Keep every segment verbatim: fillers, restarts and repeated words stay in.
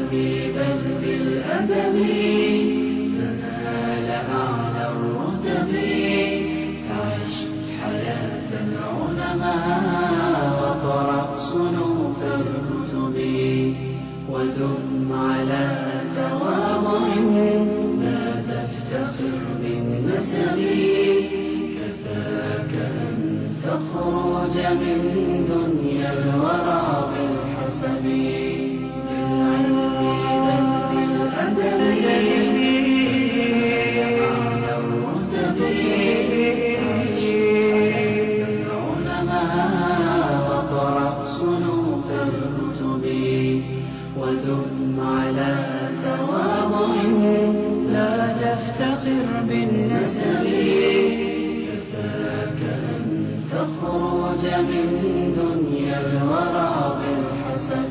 بالعلم بل بالأدب تنال أعلى الرتب. عش حياة العلماء وقرأ صنوف الكتب ودم على تواضع لا تفتخر بالنسب. كفاك أن تخرج من دنيا الورى بالحسب. بالعلم بل بالأدب أعلى الرتب. عش حياة العلماء وقرأ صنوف الكتب ودم على تواضع لا تفتخر بالنسب. كفاك أن تخرج من دنيا الورى بالحسب.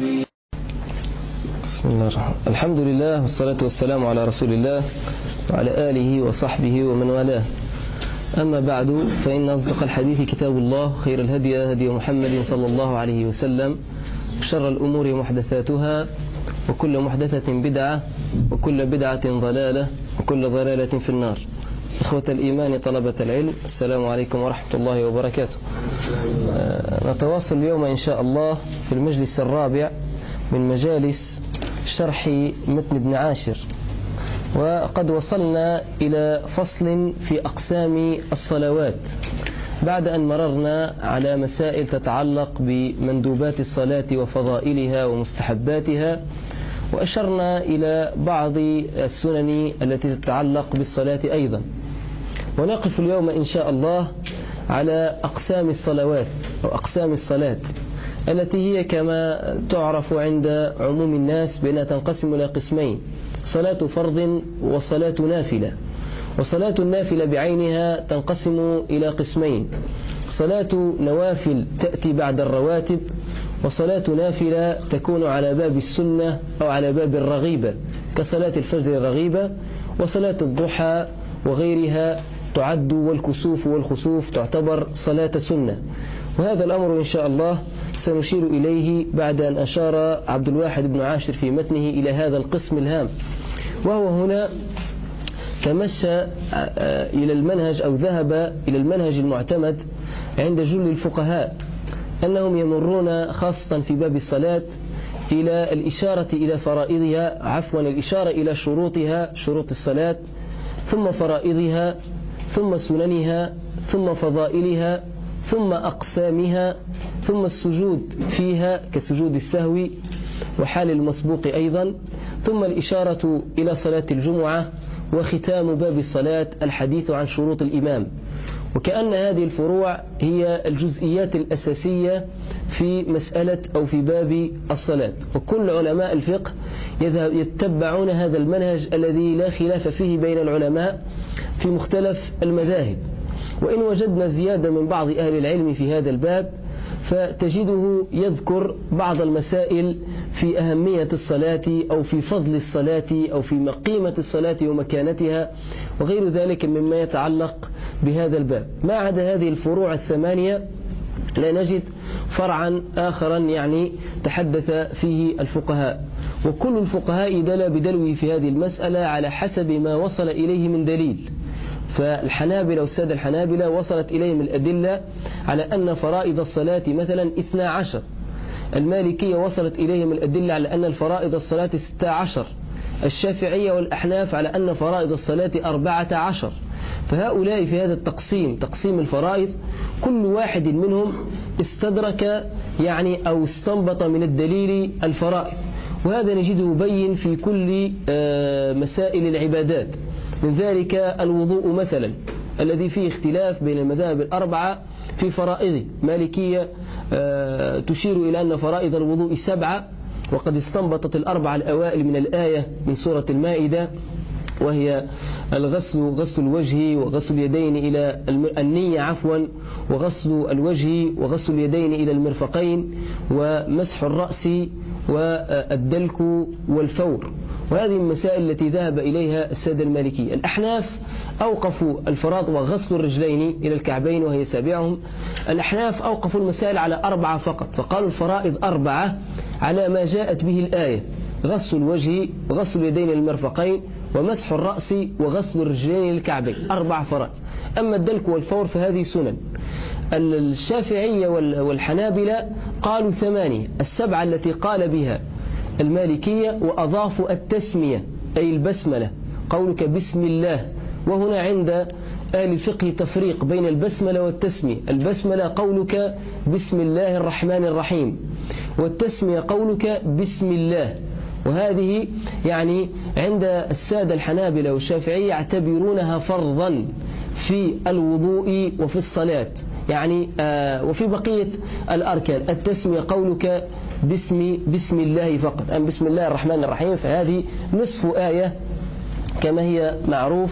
بسم الله الرحمن الرحيم. الحمد لله والصلاة والسلام على رسول الله وعلى آله وصحبه ومن والاه. أما بعد، فإن أصدق الحديث كتاب الله، خير الهدي هدي محمد صلى الله عليه وسلم، شر الأمور محدثاتها، وكل محدثة بدعة، وكل بدعة ضلالة، وكل ضلالة في النار. إخوة الإيمان طلبة العلم، السلام عليكم ورحمة الله وبركاته. نتواصل اليوم إن شاء الله في المجلس الرابع من مجالس شرح متن ابن عاشر، وقد وصلنا إلى فصل في أقسام الصلوات بعد أن مررنا على مسائل تتعلق بمندوبات الصلاة وفضائلها ومستحباتها، وأشرنا إلى بعض السنن التي تتعلق بالصلاة أيضا. ونقف اليوم إن شاء الله على أقسام الصلوات أو أقسام الصلاة التي هي كما تعرف عند عموم الناس بأنها تنقسم إلى قسمين: صلاة فرض وصلاة نافلة. وصلاة النافلة بعينها تنقسم إلى قسمين: صلاة نوافل تأتي بعد الرواتب، وصلاة نافلة تكون على باب السنة أو على باب الرغيبة كصلاة الفجر الرغيبة، وصلاة الضحى وغيرها تعد، والكسوف والخسوف تعتبر صلاة سنة. وهذا الأمر إن شاء الله سنشير إليه بعد أن أشار عبد الواحد بن عاشر في متنه إلى هذا القسم الهام. وهو هنا تمشى إلى المنهج أو ذهب إلى المنهج المعتمد عند جل الفقهاء، أنهم يمرون خاصة في باب الصلاة إلى الإشارة إلى فرائضها، عفوا الإشارة إلى شروطها، شروط الصلاة، ثم فرائضها، ثم سننها، ثم فضائلها، ثم أقسامها، ثم السجود فيها كسجود السهو وحال المسبوق أيضا، ثم الإشارة إلى صلاة الجمعة، وختام باب الصلاة الحديث عن شروط الإمام. وكأن هذه الفروع هي الجزئيات الأساسية في مسألة أو في باب الصلاة. وكل علماء الفقه يتبعون هذا المنهج الذي لا خلاف فيه بين العلماء في مختلف المذاهب. وإن وجدنا زيادة من بعض أهل العلم في هذا الباب، فتجده يذكر بعض المسائل في أهمية الصلاة أو في فضل الصلاة أو في قيمة الصلاة ومكانتها وغير ذلك مما يتعلق بهذا الباب. ما عدا هذه الفروع الثمانية لا نجد فرعا آخرا يعني تحدث فيه الفقهاء، وكل الفقهاء دل بدلوه في هذه المسألة على حسب ما وصل إليه من دليل. فالحنابلة والسادة الحنابلة وصلت إليهم الأدلة على أن فرائض الصلاة مثلا اثنا عشر، المالكية وصلت إليهم الأدلة على أن الفرائض الصلاة ستة عشر، الشافعية والأحناف على أن فرائض الصلاة أربعة عشر. فهؤلاء في هذا التقسيم، تقسيم الفرائض، كل واحد منهم استدرك يعني أو استنبط من الدليل الفرائض، وهذا نجده مبين في كل مسائل العبادات. من ذلك الوضوء مثلا الذي فيه اختلاف بين المذاهب الأربعة في فرائضه. مالكية تشير إلى أن فرائض الوضوء سبعة، وقد استنبطت الأربعة الأوائل من الآية من سورة المائدة، وهي الغسل، غسل الوجه وغسل اليدين إلى النية عفوا وغسل الوجه وغسل اليدين إلى المرفقين ومسح الرأس والدلك والفور. وهذه المسائل التي ذهب إليها السادة المالكية. الأحناف أوقفوا الفرائض وغسل الرجلين إلى الكعبين وهي سابعهم. الأحناف أوقفوا المسائل على أربعة فقط، فقالوا الفرائض أربعة على ما جاءت به الآية، غسل الوجه وغسل اليدين للمرفقين ومسح الرأس وغسل الرجلين للكعبين، أربع فرائض. أما الدلك والفور فهذه سنن. الشافعية والحنابلة قالوا ثمانية، السبعة التي قال بها المالكية وأضافوا التسمية أي البسملة، قولك بسم الله. وهنا عند أهل الفقه تفريق بين البسملة والتسمية. البسملة قولك بسم الله الرحمن الرحيم، والتسمية قولك بسم الله. وهذه يعني عند السادة الحنابلة والشافعية يعتبرونها فرضا في الوضوء وفي الصلاة، يعني آه وفي بقية الأركان. التسمية قولك بسم بسم الله فقط، أم بسم الله الرحمن الرحيم، فهذه نصف آية كما هي معروف،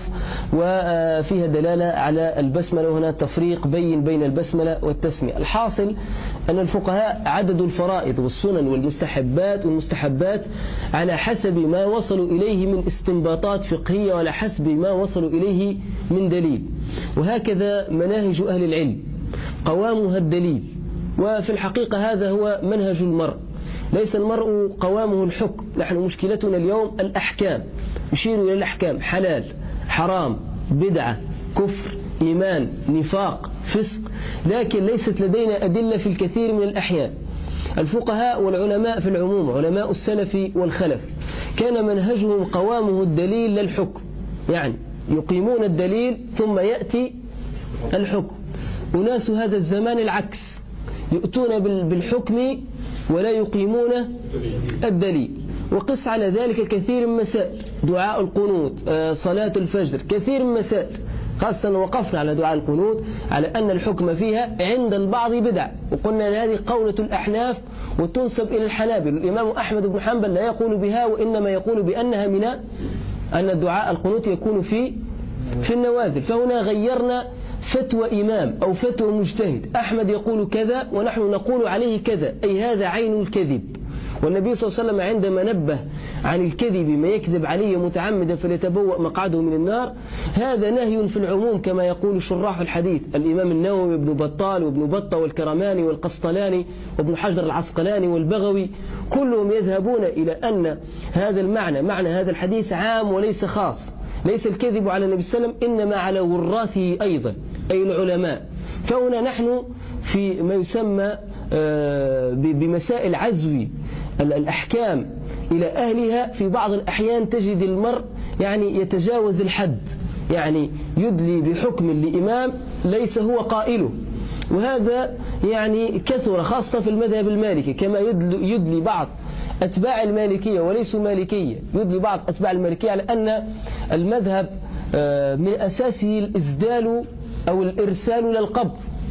وفيها دلالة على البسملة. وهنا تفريق بين بين البسملة والتسمية. الحاصل أن الفقهاء عددوا الفرائض والسنن والمستحبات والمستحبات على حسب ما وصلوا إليه من استنباطات فقهية وعلى حسب ما وصلوا إليه من دليل. وهكذا مناهج أهل العلم قوامها الدليل. وفي الحقيقة هذا هو منهج المرء، ليس المرء قوامه الحكم. نحن مشكلتنا اليوم الأحكام، يشير إلى الأحكام حلال حرام بدعة كفر إيمان نفاق فسق، لكن ليست لدينا أدلة في الكثير من الأحيان. الفقهاء والعلماء في العموم علماء السلف والخلف كان منهجهم قوامه الدليل للحكم، يعني يقيمون الدليل ثم يأتي الحكم. أناس هذا الزمان العكس، يؤتون بالحكم ولا يقيمون الدليل. وقس على ذلك كثير من مسائل، دعاء القنوت صلاة الفجر، كثير من مسائل، خاصة وقفنا على دعاء القنوت على أن الحكم فيها عند البعض بدع، وقلنا أن هذه قولة الأحناف وتنسب إلى الحنابل. الإمام أحمد بن حنبل لا يقول بها، وإنما يقول بأنها من أن الدعاء القنوت يكون في في النوازل. فهنا غيرنا فتوى إمام أو فتوى مجتهد، أحمد يقول كذا ونحن نقول عليه كذا، أي هذا عين الكذب. والنبي صلى الله عليه وسلم عندما نبه عن الكذب ما يكذب عليه متعمدا فليتبوأ مقعده من النار، هذا نهي في العموم كما يقول شراح الحديث الإمام النووي وابن بطال وابن بطة والكرماني والقسطلاني وابن حجر العسقلاني والبغوي، كلهم يذهبون إلى أن هذا المعنى معنى هذا الحديث عام وليس خاص. ليس الكذب على النبي صلى الله عليه وسلم إنما على وراثه أيضا أي العلماء. فهنا نحن في ما يسمى بمسائل عزو الأحكام إلى أهلها. في بعض الأحيان تجد المرء يعني يتجاوز الحد، يعني يدلي بحكم لإمام ليس هو قائله، وهذا يعني كثر خاصة في المذهب المالكي، كما يدلي بعض أتباع المالكية وليسوا مالكية، يدلي بعض أتباع المالكية على أن المذهب من أساسه الإسدال أو الإرسال للقبض،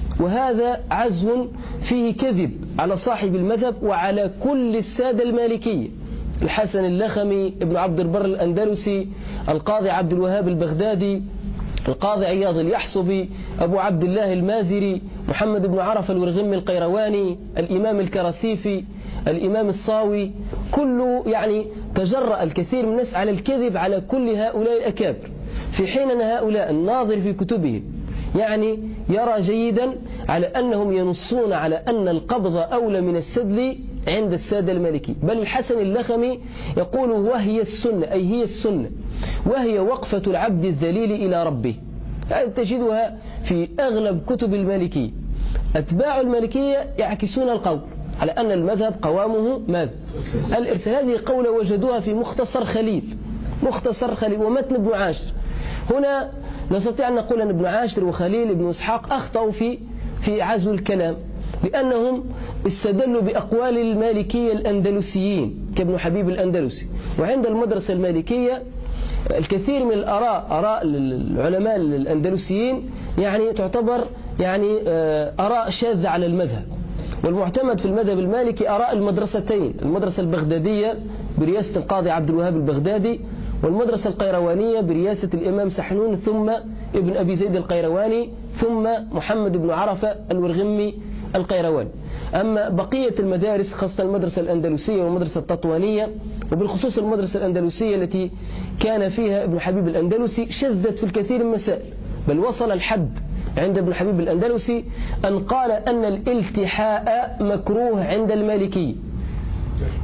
وهذا عزو فيه كذب على صاحب المذهب وعلى كل السادة المالكية. الحسن اللخمي، ابن عبد البر الأندلسي، القاضي عبد الوهاب البغدادي، القاضي عياض اليحصبي، أبو عبد الله المازري، محمد بن عرفة الورغمي القيرواني، الإمام الكراسيفي، الإمام الصاوي، كله يعني تجرأ الكثير من الناس على الكذب على كل هؤلاء الأكابر، في حين أن هؤلاء الناظر في كتبهم يعني يرى جيدا على أنهم ينصون على أن القبض أولى من السدل عند السادة المالكي. بل الحسن اللخمي يقول وهي السنة، أي هي السنة، وهي وقفة العبد الذليل إلى ربه. تجدها في أغلب كتب المالكية. أتباع المالكية يعكسون القول على أن المذهب قوامه ماذا؟ الإرسال. هذه قولة وجدوها في مختصر خليل، مختصر خليل ومتن ابن عاشر. هنا نستطيع أن نقول أن ابن عاشر وخليل ابن إسحاق أخطأوا في في عزو الكلام، لأنهم استدلوا بأقوال المالكية الأندلسيين كابن حبيب الأندلسي. وعند المدرسة المالكية الكثير من الآراء آراء العلماء الأندلسيين يعني تعتبر يعني آراء شاذة على المذهب. والمعتمد في المذهب المالكي آراء المدرستين، المدرسة البغدادية برئاسة القاضي عبد الوهاب البغدادي، والمدرسة القيروانية برئاسة الإمام سحنون ثم ابن أبي زيد القيرواني ثم محمد بن عرفة الورغمي القيرواني. أما بقية المدارس خاصة المدرسة الأندلسية والمدرسة التطوانية، وبالخصوص المدرسة الأندلسية التي كان فيها ابن حبيب الأندلسي، شذت في الكثير من المسائل، بل وصل الحد عند ابن حبيب الأندلسي أن قال أن الالتحاء مكروه عند المالكي.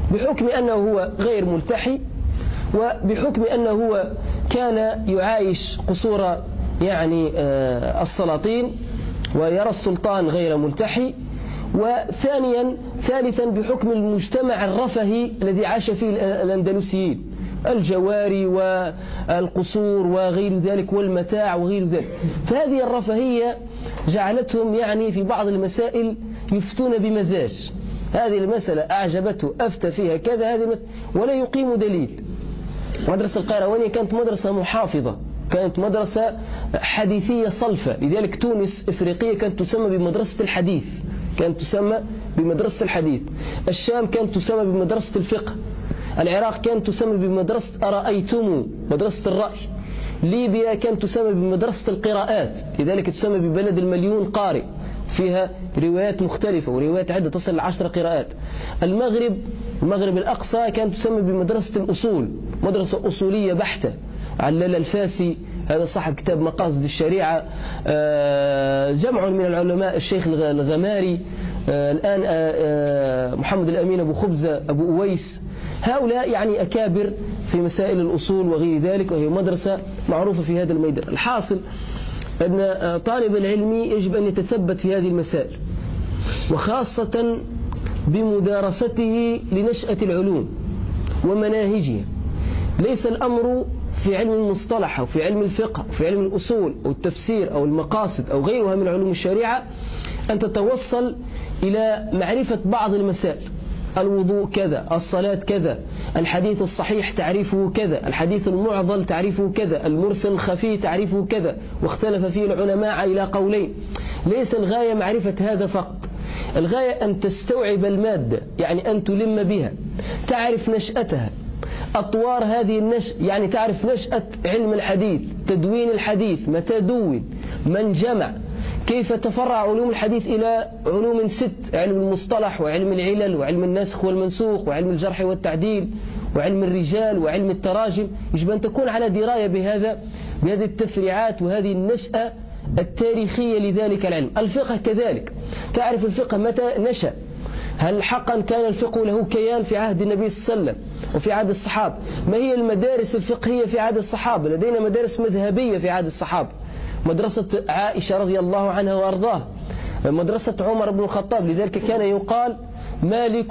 بحكم أنه هو غير ملتحي، وبحكم أنه هو كان يعايش قصور يعني السلاطين ويرى السلطان غير ملتحي، وثانيا ثالثا بحكم المجتمع الرفهي الذي عاش فيه الأندلسيين، الجواري والقصور وغير ذلك والمتاع وغير ذلك. فهذه الرفاهية جعلتهم يعني في بعض المسائل يفتون بمزاج، هذه المسألة أعجبته أفتى فيها كذا، هذه المسألة ولا يقيم دليل. مدرسة القيروانية كانت مدرسة محافظة، كانت مدرسة حديثية صلفة، لذلك تونس إفريقية كانت تسمى بمدرسة الحديث، كانت تسمى بمدرسة الحديث. الشام كانت تسمى بمدرسة الفقه. العراق كانت تسمى بمدرسة أرأيتم، مدرسة الرأي. ليبيا كانت تسمى بمدرسة القراءات، لذلك تسمى ببلد المليون قارئ، فيها روايات مختلفة وروايات عدة تصل لعشر قراءات. المغرب المغرب الأقصى كانت تسمى بمدرسة الأصول، مدرسة أصولية بحتة. علل الفاسي هذا صاحب كتاب مقاصد الشريعة، جمع من العلماء، الشيخ الغماري، الآن محمد الأمين أبو خبزة، أبو أويس، هؤلاء يعني أكابر في مسائل الأصول وغير ذلك، وهي مدرسة معروفة في هذا الميدان. الحاصل أن طالب العلم يجب أن يتثبت في هذه المسائل، وخاصة بمدارسته لنشأة العلوم ومناهجها. ليس الأمر في علم المصطلح أو في علم الفقه أو في علم الأصول أو التفسير أو المقاصد أو غيرها من علوم الشريعة أن تتوصل إلى معرفة بعض المسائل. الوضوء كذا، الصلاة كذا، الحديث الصحيح تعريفه كذا، الحديث المعضل تعريفه كذا، المرسل الخفي تعريفه كذا، واختلف فيه العلماء إلى قولين. ليس الغاية معرفة هذا فقط، الغاية أن تستوعب المادة، يعني أن تلم بها، تعرف نشأتها، أطوار هذه النشأ، يعني تعرف نشأة علم الحديث، تدوين الحديث، متى دون، من جمع، كيف تفرع علوم الحديث إلى علوم ست: علم المصطلح وعلم العلل وعلم النسخ والمنسوخ وعلم الجرح والتعديل وعلم الرجال وعلم التراجم. يجب أن تكون على دراية بهذا بهذه التفريعات وهذه النشأة التاريخية لذلك العلم. الفقه كذلك، تعرف الفقه متى نشأ، هل حقا كان الفقه له كيان في عهد النبي صلى الله عليه وسلم وفي عهد الصحابة؟ ما هي المدارس الفقهية في عهد الصحابة؟ لدينا مدارس مذهبية في عهد الصحابة، مدرسة عائشة رضي الله عنها وأرضاها، مدرسة عمر بن الخطاب، لذلك كان يقال مالك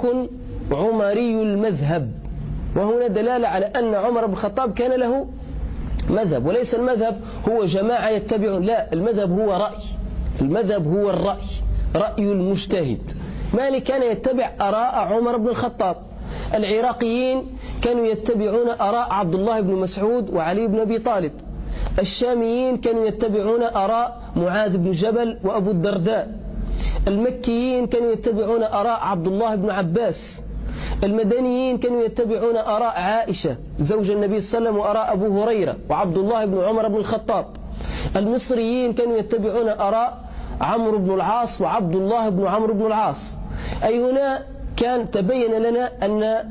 عمري المذهب، وهنا دلالة على أن عمر بن الخطاب كان له مذهب، وليس المذهب هو جماعة يتبعون، لا، المذهب هو رأي، المذهب هو الرأي، رأي المجتهد. مالك كان يتبع آراء عمر بن الخطاب. العراقيين كانوا يتبعون آراء عبد الله بن مسعود وعلي بن أبي طالب. الشاميين كانوا يتبعون آراء معاذ بن جبل وأبو الدرداء. المكيين كانوا يتبعون آراء عبد الله بن عباس. المدنيين كانوا يتبعون آراء عائشة زوج النبي صلى الله عليه وسلم وآراء أبو هريرة وعبد الله بن عمر بن الخطاب. المصريين كانوا يتبعون آراء عمرو بن العاص وعبد الله بن عمرو بن العاص. أي هنا كان تبين لنا أن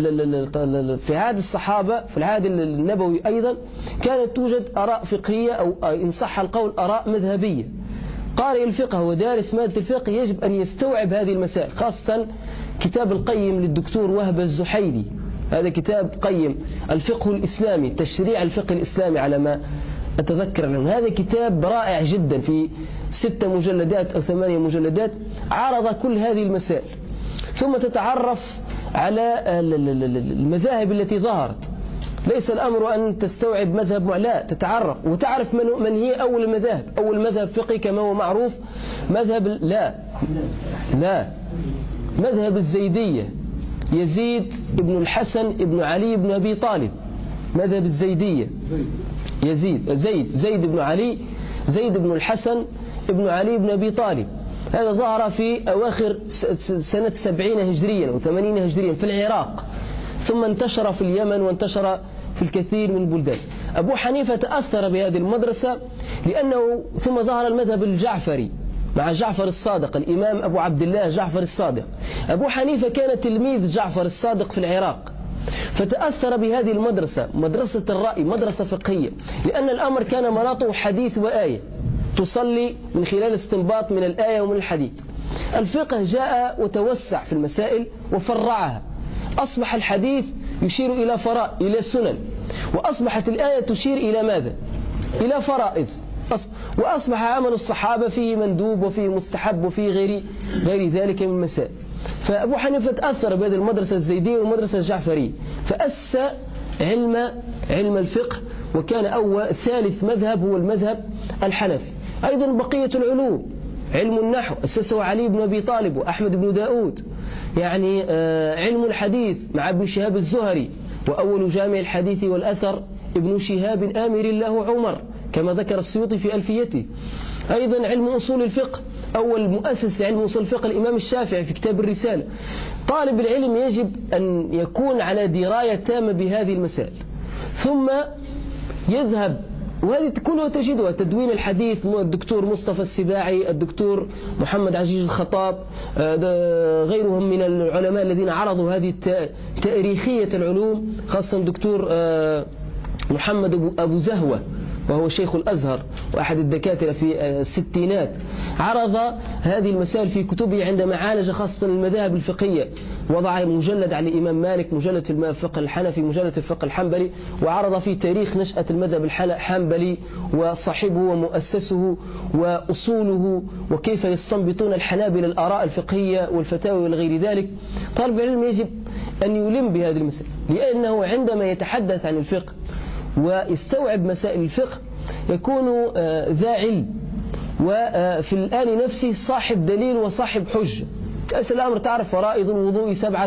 في عهد الصحابة في العهد النبوي أيضا كانت توجد آراء فقهية أو إن صح القول آراء مذهبية. قارئ الفقه ودارس مادة الفقه يجب أن يستوعب هذه المسائل، خاصة كتاب القيم للدكتور وهب الزحيدي، هذا كتاب قيم الفقه الإسلامي، تشريع الفقه الإسلامي على ما أتذكر له. هذا كتاب رائع جدا في ستة مجلدات أو ثمانية مجلدات، عرض كل هذه المسائل، ثم تتعرف على المذاهب التي ظهرت. ليس الأمر أن تستوعب مذهب، لا، تتعرف وتعرف من, من هي أول المذاهب. أول مذهب فقهي كما هو معروف مذهب لا لا مذهب الزيدية، يزيد ابن الحسن ابن علي بن أبي طالب، مذهب الزيدية، يزيد زيد زيد بن علي زيد بن الحسن ابن علي بن أبي طالب. هذا ظهر في أواخر سنة سبعين هجريا أو ثمانين هجريا في العراق، ثم انتشر في اليمن وانتشر في الكثير من البلدان. أبو حنيفة تأثر بهذه المدرسة لأنه ثم ظهر المذهب الجعفري مع جعفر الصادق، الإمام أبو عبد الله جعفر الصادق. أبو حنيفة كان تلميذ جعفر الصادق في العراق، فتأثر بهذه المدرسة، مدرسة الرأي، مدرسة فقهية، لأن الأمر كان مناطه حديث وآية، تصلي من خلال استنباط من الآية ومن الحديث. الفقه جاء وتوسع في المسائل وفرعها. أصبح الحديث يشير إلى فراء إلى سنن، وأصبحت الآية تشير إلى ماذا؟ إلى فرائض، وأصبح عمل الصحابة فيه مندوب وفيه مستحب وفيه غير غير ذلك من مسائل. فأبو حنيفة تأثر بهذه المدرسة الزيدية والمدرسة الجعفرية، فأسس علم علم الفقه، وكان أول ثالث مذهب هو المذهب الحنفي. أيضا بقية العلوم، علم النحو أسسه علي بن أبي طالب وأحمد بن داود، يعني علم الحديث مع ابن شهاب الزهري، وأول جامع الحديث والأثر ابن شهاب آمر له عمر كما ذكر السيوطي في ألفيته. أيضا علم أصول الفقه، أول مؤسس لعلم أصول الفقه الإمام الشافعي في كتاب الرسالة. طالب العلم يجب أن يكون على دراية تامة بهذه المسائل، ثم يذهب، وهذه كلها تجدها، تدوين الحديث الدكتور مصطفى السباعي، الدكتور محمد عزيز الخطاب، غيرهم من العلماء الذين عرضوا هذه تاريخية العلوم، خاصة الدكتور محمد أبو زهوة وهو شيخ الأزهر وأحد الدكاترة في الستينات، عرض هذه المسائل في كتبه عندما عالج خاصة المذاهب الفقهية. وضع مجلد على الإمام مالك، مجلد في الفقه الحنفي، مجلد في الفقه الحنبلي، وعرض في تاريخ نشأة المذهب الحنبلي وصاحبه ومؤسسه وأصوله، وكيف يستنبطون الحنابلة الآراء الفقهية والفتاوى وغير ذلك. طالب العلم يجب أن يلم بهذه المسائل، لأنه عندما يتحدث عن الفقه ويستوعب مسائل الفقه يكون ذا علم، وفي الآن نفسه صاحب دليل وصاحب حجة. كأس الأمر تعرف فرائض الوضوء سبعة،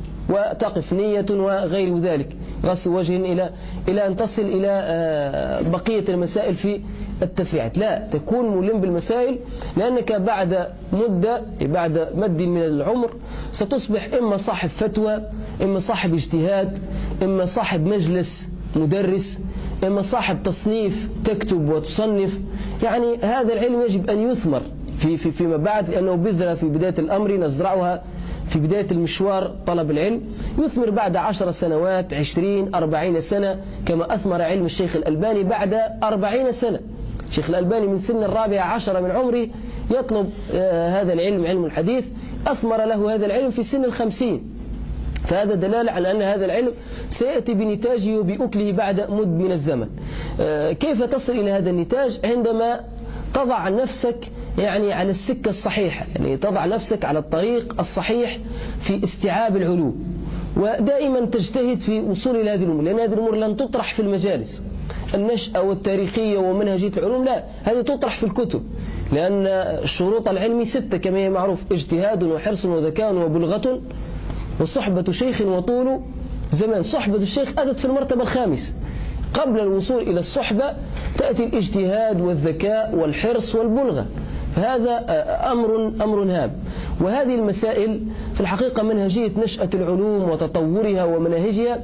وتقف نية وغير ذلك، غسل وجه إلى إلى أن تصل إلى بقية المسائل في التفريعات. لا، تكون ملم بالمسائل، لأنك بعد مدة بعد مد من العمر ستصبح إما صاحب فتوى، إما صاحب اجتهاد، إما صاحب مجلس مدرس، إما صاحب تصنيف تكتب وتصنف. يعني هذا العلم يجب أن يثمر في في فيما بعد، لأنه بذرة في بداية الأمر نزرعها في بداية المشوار طلب العلم، يثمر بعد عشر سنوات، عشرين، أربعين سنة، كما أثمر علم الشيخ الألباني بعد أربعين سنة. الشيخ الألباني من سن الرابعة عشر من عمره يطلب هذا العلم، علم الحديث، أثمر له هذا العلم في سن الخمسين. فهذا دلالة على أن هذا العلم سيأتي بنتاجه وبأكله بعد مد من الزمن. كيف تصل إلى هذا النتاج؟ عندما تضع نفسك يعني على السكة الصحيحة، يعني تضع نفسك على الطريق الصحيح في استيعاب العلوم، ودائما تجتهد في وصول إلى هذه الأمور، لأن هذه الأمور لن تطرح في المجالس النشأة والتاريخية ومنهجية العلوم، لا، هذه تطرح في الكتب، لأن الشروط العلم ستة كما هي معروف: اجتهاد وحرص وذكاء وبلغة وصحبة شيخ وطول زمان. صحبة الشيخ أتت في المرتبة الخامسة، قبل الوصول إلى الصحبة تأتي الاجتهاد والذكاء والحرص والبلغة. فهذا أمر أمر هام. وهذه المسائل في الحقيقة منهجية نشأة العلوم وتطورها ومناهجها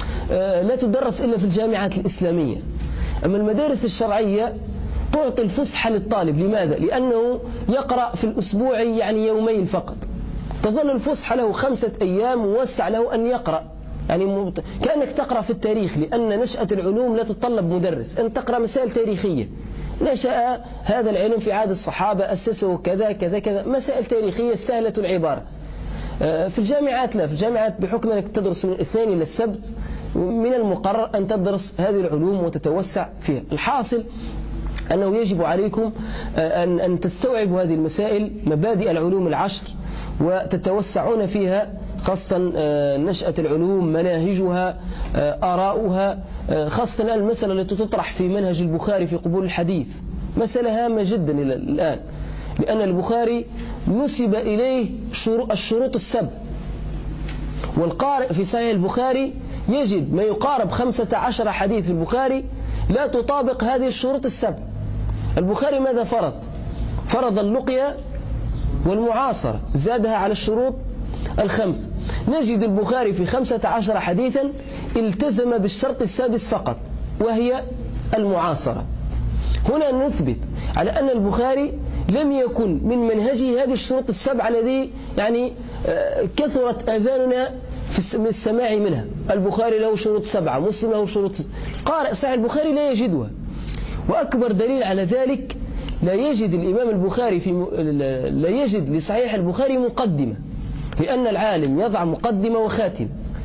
لا تدرس إلا في الجامعات الإسلامية. أما المدارس الشرعية تعطي الفسحة للطالب. لماذا؟ لأنه يقرأ في الأسبوع يعني يومين فقط، تظل الفسحة له خمسة أيام، موسع له أن يقرأ، يعني كأنك تقرأ في التاريخ، لأن نشأة العلوم لا تتطلب مدرس، أن تقرأ مسائل تاريخية. نشأ هذا العلم في عهد الصحابة، أسسه كذا كذا كذا، مسائل تاريخية سهلة العبارة. في الجامعات لا، في الجامعات بحكم أنك تدرس من الاثنين إلى السبت من المقرر أن تدرس هذه العلوم وتتوسع فيها. الحاصل أنه يجب عليكم أن أن تستوعبوا هذه المسائل، مبادئ العلوم العشر، وتتوسعون فيها، خاصة نشأة العلوم، مناهجها، آراؤها، خاصة المسألة التي تطرح في منهج البخاري في قبول الحديث، مسألة هامة جدا الآن، لأن البخاري نسب إليه الشروط السبع، والقارئ في صحيح البخاري يجد ما يقارب خمسة عشر حديث في البخاري لا تطابق هذه الشروط السبع. البخاري ماذا فرض؟ فرض اللقية والمعاصرة، زادها على الشروط الخمس. نجد البخاري في خمسة عشر حديثا التزم بالشرط السادس فقط، وهي المعاصرة. هنا نثبت على أن البخاري لم يكن من منهجه هذه الشروط السبعة الذي يعني كثرت آذاننا في السماع منها. البخاري له شروط سبعة، مسلم له شروط سبعة. قارئ صحيح البخاري لا يجدها. وأكبر دليل على ذلك لا يجد الإمام البخاري في م... لا يجد لصحيح البخاري مقدمة، لأن العالم يضع مقدمة وخاتمة.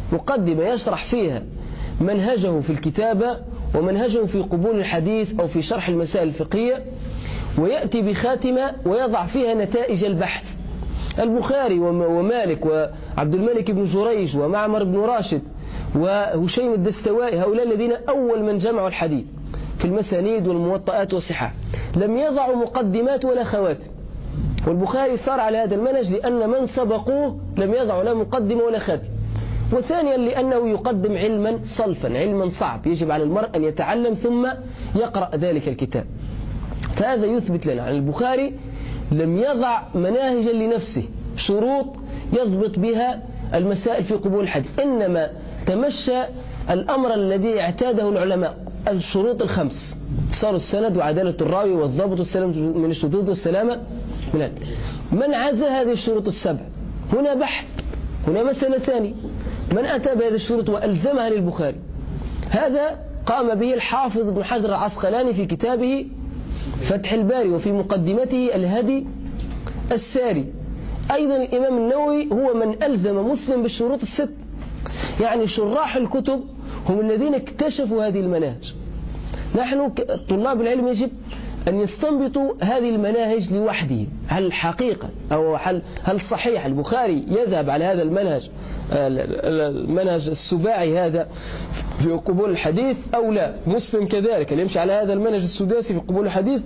مقدمة يشرح فيها منهجه في الكتابة ومنهجه في قبول الحديث أو في شرح المسائل الفقهية، ويأتي بخاتمة ويضع فيها نتائج البحث. البخاري ومالك وعبد الملك بن جريج ومعمر بن راشد وهشيم الدستوائي، هؤلاء الذين أول من جمعوا الحديث في المسانيد والموطئات والصحاح، لم يضعوا مقدمات ولا خواتم. والبخاري صار على هذا المنهج لأن من سبقوه لم يضعوا لا مقدمة ولا خاتم. وثانيا لأنه يقدم علما صلفا، علما صعب يجب على المرء أن يتعلم ثم يقرأ ذلك الكتاب. فهذا يثبت لنا عن البخاري لم يضع مناهجا لنفسه، شروط يضبط بها المسائل في قبول الحديث، إنما تمشى الأمر الذي اعتاده العلماء، الشروط الخمس: اتصال السند وعدالة الراوي والضبط والسلامة من الشذوذ والسلامة من هذا. من عزى هذه الشروط السبع هنا بحث، هنا مسألة ثانية. من أتى بهذه الشروط وألزمها للبخاري، هذا قام به الحافظ ابن حجر العسقلاني في كتابه فتح الباري وفي مقدمته الهدي الساري. أيضا الإمام النووي هو من ألزم مسلم بالشروط الست. يعني شراح الكتب هم الذين اكتشفوا هذه المناهج. نحن طلاب العلم يجب أن يستنبطوا هذه المناهج لوحدهم، هل حقيقة أو هل هل صحيح البخاري يذهب على هذا المنهج المنهج السباعي هذا في قبول الحديث أو لا؟ مسلم كذلك اللي يمشي على هذا المنهج السداسي في قبول الحديث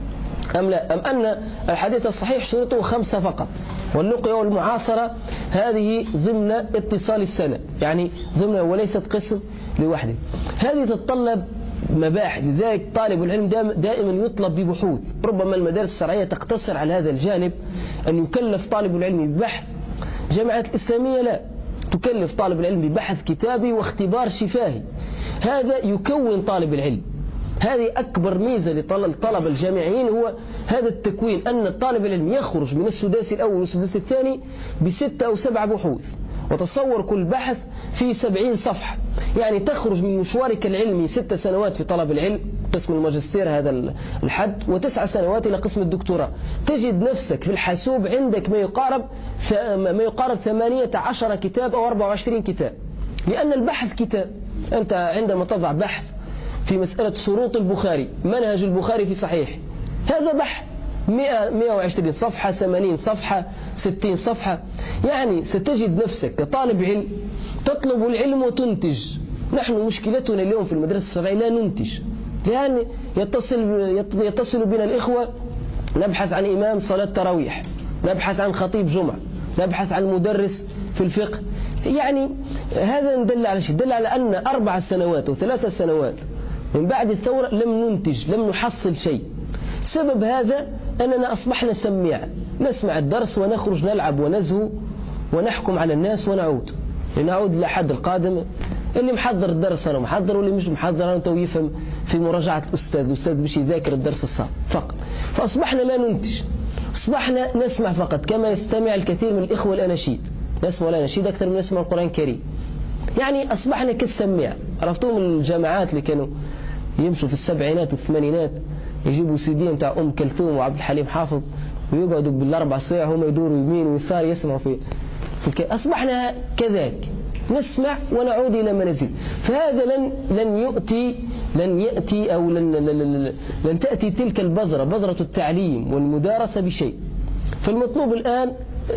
أم لا؟ أم أن الحديث الصحيح شروطه خمسة فقط، واللقيا والمعاصرة هذه ضمن اتصال السنة، يعني ضمن وليست قسم لوحده. هذه تتطلب مباحث، لذلك طالب العلم دائما يطلب ببحوث. ربما المدارس الشرعية تقتصر على هذا الجانب، أن يكلف طالب العلم ببحث. جامعة الإسلامية لا، تكلف طالب العلم ببحث كتابي واختبار شفاهي، هذا يكون طالب العلم. هذه أكبر ميزة للطلبة الجامعيين، هو هذا التكوين، أن الطالب العلم يخرج من السداسي الأول والسداسي الثاني بستة أو سبع بحوث. وتصور كل بحث في سبعين صفحة، يعني تخرج من مشوارك العلمي ست سنوات في طلب العلم قسم الماجستير هذا الحد، وتسع سنوات إلى قسم الدكتوراه، تجد نفسك في الحاسوب عندك ما يقارب ما يقارب ثمانية عشر كتاب أو أربعة وعشرين كتاب، لأن البحث كتاب. أنت عندما تضع بحث في مسألة شروط البخاري، منهج البخاري في صحيح، هذا بحث مئة مئة وعشرين صفحة، ثمانين صفحة، ستين صفحة. يعني ستجد نفسك كطالب علم تطلب العلم وتنتج. نحن مشكلتنا اليوم في المدرسة الشرعية لا ننتج، يعني يتصل يتصل بنا الإخوة، نبحث عن إمام صلاة تراويح، نبحث عن خطيب جمعة، نبحث عن مدرس في الفقه. يعني هذا ندل على شيء، دل على أن أربع سنوات أو ثلاثة سنوات من بعد الثورة لم ننتج، لم نحصل شيء. سبب هذا أننا أصبحنا سميعا، نسمع الدرس ونخرج نلعب ونزهو ونحكم على الناس ونعود لنعود لحد القادم، اللي محضر الدرس أنا محضر، واللي مش محضر أنت ويفهم في مراجعة الأستاذ، الأستاذ مش يذاكر الدرس الصعب فقط. فأصبحنا لا ننتج، أصبحنا نسمع فقط، كما يستمع الكثير من الإخوة الأناشيد، نسمع الأناشيد أكثر من نسمع القرآن الكريم. يعني أصبحنا كالسميع. عرفتم الجامعات اللي كانوا يمشوا في السبعينات والثمانينات يجيبوا سيدين بتاع أم كلثوم وعبد الحليم حافظ ويقعدوا بالأربع ساعة هم يدوروا يمين ويسار يسمعوا في في الك... أصبحنا كذلك، نسمع ونعود إلى منازل. فهذا لن لن يؤتي لن يأتي أو لن لن, لن, لن تأتي تلك البذرة، بذرة التعليم والمدارسة بشيء. فالمطلوب الآن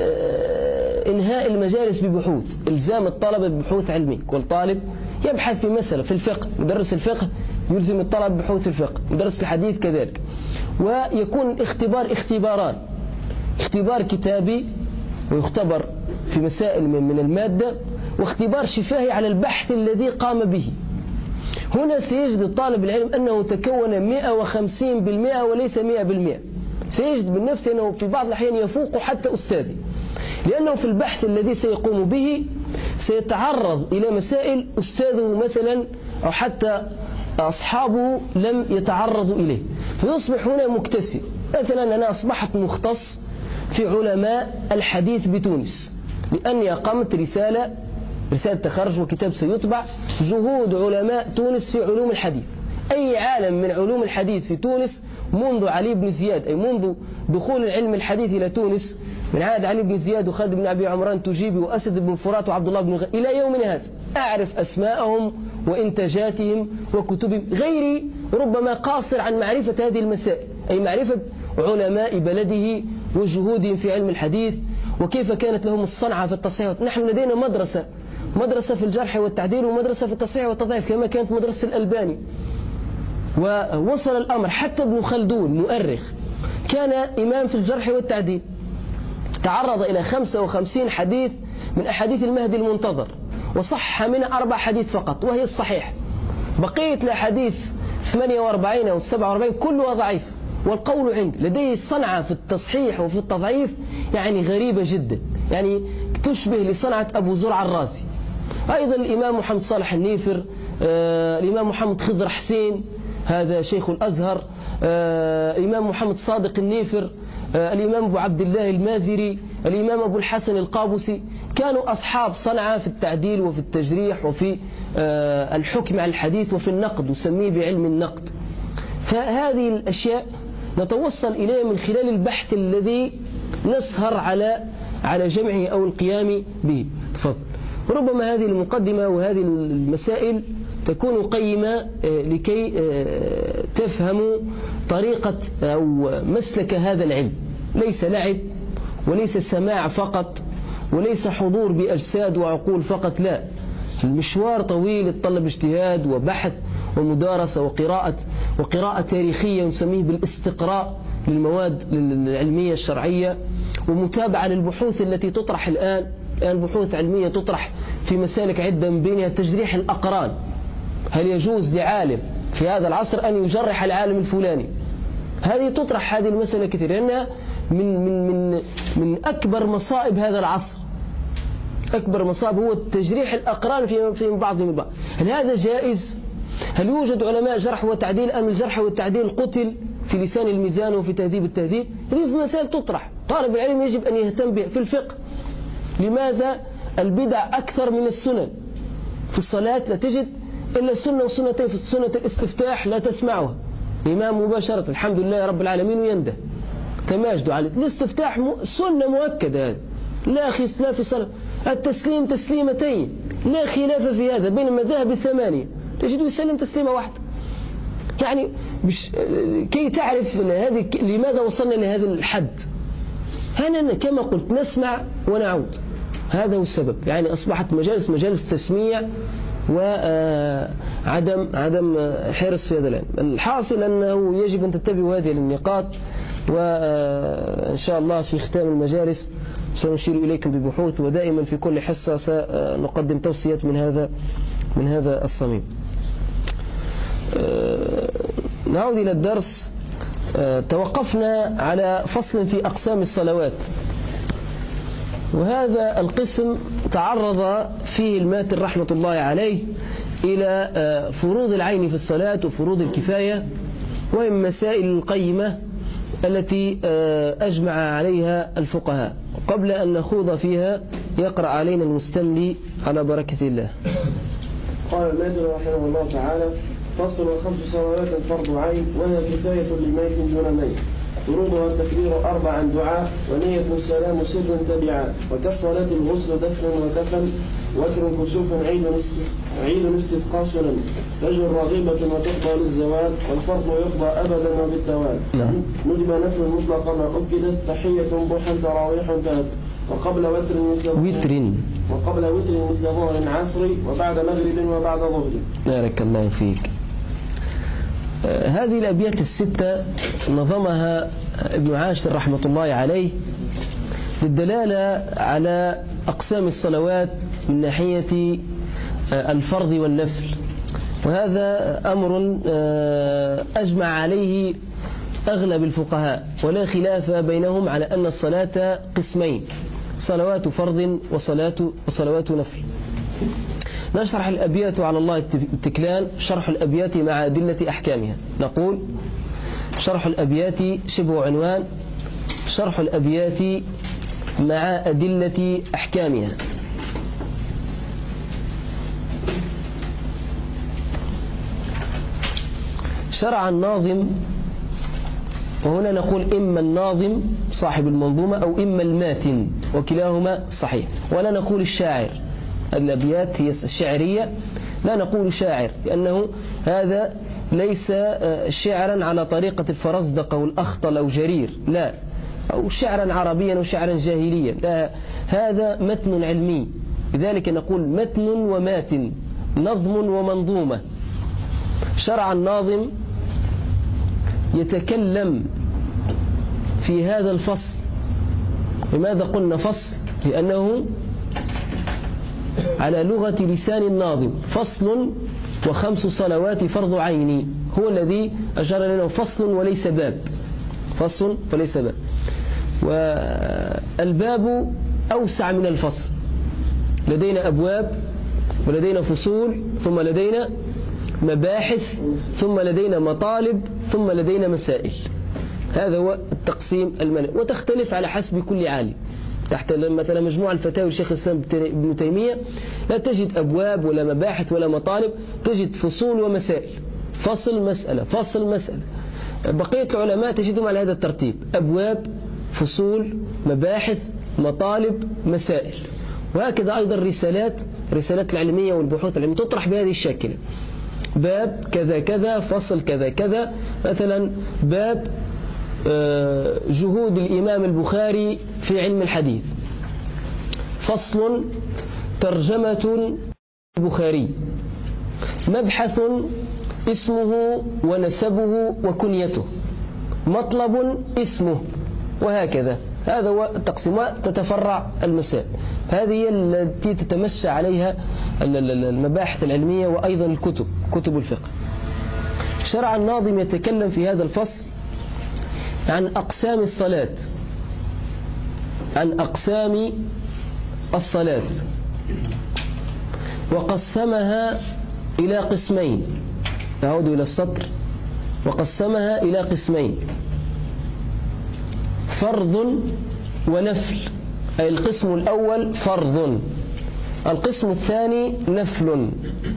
إنهاء المجالس ببحوث، إلزام الطلبة ببحوث علمي. كل طالب يبحث في مسألة في الفقه، مدرس الفقه يلزم الطلب بحوث الفقه، مدرس الحديث كذلك. ويكون اختبار اختباران، اختبار كتابي ويختبر في مسائل من المادة، واختبار شفاهي على البحث الذي قام به. هنا سيجد الطالب العلم أنه تكون مئة وخمسين بالمئة وليس مئة بالمئة، سيجد من نفسه أنه في بعض الأحيان يفوق حتى أستاذه، لأنه في البحث الذي سيقوم به سيتعرض إلى مسائل أستاذه مثلا أو حتى أصحابه لم يتعرضوا إليه، فيصبح هنا مكتسب. مثلا أنا أصبحت مختص في علماء الحديث بتونس، لأني أقمت رسالة رسالة تخرج وكتاب سيطبع، جهود علماء تونس في علوم الحديث. أي عالم من علوم الحديث في تونس منذ علي بن زياد، أي منذ دخول العلم الحديث إلى تونس، من عهد علي بن زياد وخالد بن أبي عمران تجيبي وأسد بن فرات وعبد الله بن غ... إلى يومنا هذا، أعرف أسماءهم وإنتاجاتهم وكتبهم، غيري ربما قاصر عن معرفة هذه المسائل، أي معرفة علماء بلده وجهودهم في علم الحديث وكيف كانت لهم الصنعة في التصحيح. نحن لدينا مدرسة مدرسة في الجرح والتعديل ومدرسة في التصحيح والتضعيف كما كانت مدرسة الألباني. ووصل الأمر حتى ابن خلدون مؤرخ كان إمام في الجرح والتعديل، تعرض إلى خمسة وخمسين حديث من أحاديث المهدي المنتظر وصح منها أربع حديث فقط وهي الصحيح، بقية الأحاديث ثمانية وأربعين أو سبعة وأربعين كلها ضعيف. والقول عند لديه صنعة في التصحيح وفي التضعيف يعني غريبة جدا، يعني تشبه لصنعة أبو زرع الرازي. أيضا الإمام محمد صالح النيفر، آه الإمام محمد خضر حسين هذا شيخ الأزهر، آه الإمام محمد صادق النيفر، آه الإمام أبو عبد الله المازري، الإمام أبو الحسن القابسي، كانوا أصحاب صنعة في التعديل وفي التجريح وفي آه الحكم على الحديث وفي النقد، وسميه بعلم النقد. فهذه الأشياء نتوصل إليها من خلال البحث الذي نسهر على على جمعه أو القيام به. تفضل. ربما هذه المقدمة وهذه المسائل تكون قيمة لكي تفهموا طريقة أو مسلك هذا العلم، ليس لعب وليس سماع فقط وليس حضور بأجساد وعقول فقط، لا، المشوار طويل يتطلب اجتهاد وبحث ومدارسة وقراءة وقراءة تاريخية نسميه بالاستقراء للمواد العلمية الشرعية، ومتابعة للبحوث التي تطرح الآن الآن بحوث علمية تطرح في مسالك عدة من بينها تجريح الأقران. هل يجوز لعالم في هذا العصر أن يجرح العالم الفلاني؟ هذه تطرح هذه المسألة كثير لأنها من من من من أكبر مصائب هذا العصر. أكبر مصائب هو تجريح الأقران في في بعضهم البعض. هل هذا جائز؟ هل يوجد علماء جرح وتعديل أم الجرح والتعديل قتل في لسان الميزان وفي تهذيب التهذيب؟ هذه مسائل تطرح. طالب العلم يجب أن يهتم بها. في الفقه لماذا البدع أكثر من السنن؟ في الصلاة لا تجد إلا سنة وسنتين، في سنة الاستفتاح لا تسمعها، الإمام مباشرة الحمد لله رب العالمين وينده تماجد عليه. الاستفتاح سنة مؤكدة، هذا لا خلاف في الصلاة. التسليم تسليمتين لا خلاف في هذا، بين المذاهب الثمانية تجد يسلم تسليمة واحدة. يعني مش كي تعرف هذه لماذا وصلنا لهذا الحد. هنا كما قلت نسمع ونعود، هذا هو السبب. يعني أصبحت مجالس مجالس تسميع وعدم عدم حرص في هذا العلم. الحاصل أنه يجب أن تتبعوا هذه النقاط، وإن شاء الله في ختام المجالس سنشير إليكم ببحوث، ودائما في كل حصة سنقدم توصيات من هذا من هذا الصميم. نعود إلى الدرس. توقفنا على فصل في أقسام الصلوات، وهذا القسم تعرض فيه الماتر رحمة الله عليه إلى فروض العين في الصلاة وفروض الكفاية، وهي من مسائل القيمة التي أجمع عليها الفقهاء. قبل أن نخوض فيها يقرأ علينا المستملي على بركة الله. قال الماتر رحمه الله تعالى: فصل: وخمس صلوات فرض عين، وهي كفاية لميت دون ميت. فروضها التكبير أربعا دعاء، ونية السلام سر تبعا، وكالصلاة الغسل دفن وكفن، وتر كسوف عيد استسقاء سنن، فجر رغيبة وتقضى للزوال، والفرض يقضى أبدا وبالتوالي. ندب نفل مطلقا ما أكدت، تحية ضحى تراويح كانت، وقبل وتر مثل وتر وقبل وتر مثل ظهر عصري، وبعد مغرب وبعد ظهر. بارك الله فيك. هذه الأبيات الستة نظمها ابن عاشر رحمة الله عليه للدلالة على أقسام الصلوات من ناحية الفرض والنفل، وهذا أمر أجمع عليه أغلب الفقهاء، ولا خلاف بينهم على أن الصلاة قسمين: صلوات فرض وصلاة وصلوات نفل. نشرح الأبيات على الله التكلان، شرح الأبيات مع أدلة أحكامها. نقول: شرح الأبيات شبه عنوان، شرح الأبيات مع أدلة أحكامها. شرع الناظم، وهنا نقول إما الناظم صاحب المنظومة أو إما الماتن، وكلاهما صحيح، ولا نقول الشاعر، الأبيات هي شعرية لا نقول شاعر، لأنه هذا ليس شعرا على طريقة الفرزدق أو الأخطل أو جرير، لا، أو شعرا عربيا أو شعرا جاهليا، لا، هذا متن علمي. لذلك نقول متن وماتن، نظم ومنظومة. شرع الناظم يتكلم في هذا الفصل. لماذا قلنا فصل؟ لأنه على لغة لسان الناظم فصل وخمس صلوات فرض عيني، هو الذي أشار لنا فصل وليس باب، فصل وليس باب. والباب أوسع من الفصل، لدينا أبواب ولدينا فصول ثم لدينا مباحث ثم لدينا مطالب ثم لدينا مسائل. هذا هو التقسيم المنهجي، وتختلف على حسب كل عالم. تحت مثلا مجموعة الفتاوى الشيخ الإسلام ابن تيمية لا تجد أبواب ولا مباحث ولا مطالب، تجد فصول ومسائل، فصل مسألة فصل مسألة. بقية العلماء تجدهم على هذا الترتيب: أبواب، فصول، مباحث، مطالب، مسائل. وهكذا أيضا الرسالات، الرسالات العلمية والبحوث العلمية تطرح بهذه الشكل: باب كذا كذا، فصل كذا كذا. مثلا باب جهود الإمام البخاري في علم الحديث، فصل ترجمة البخاري، مبحث اسمه ونسبه وكنيته، مطلب اسمه، وهكذا. هذا هو التقسيم، تتفرع المسائل. هذه هي التي تتمشى عليها المباحث العلمية وأيضا الكتب، كتب الفقه. شرع الناظم يتكلم في هذا الفصل عن أقسام الصلاة، عن أقسام الصلاة، وقسمها إلى قسمين. نعود إلى السطر: وقسمها إلى قسمين: فرض ونفل. أي القسم الأول فرض، القسم الثاني نفل.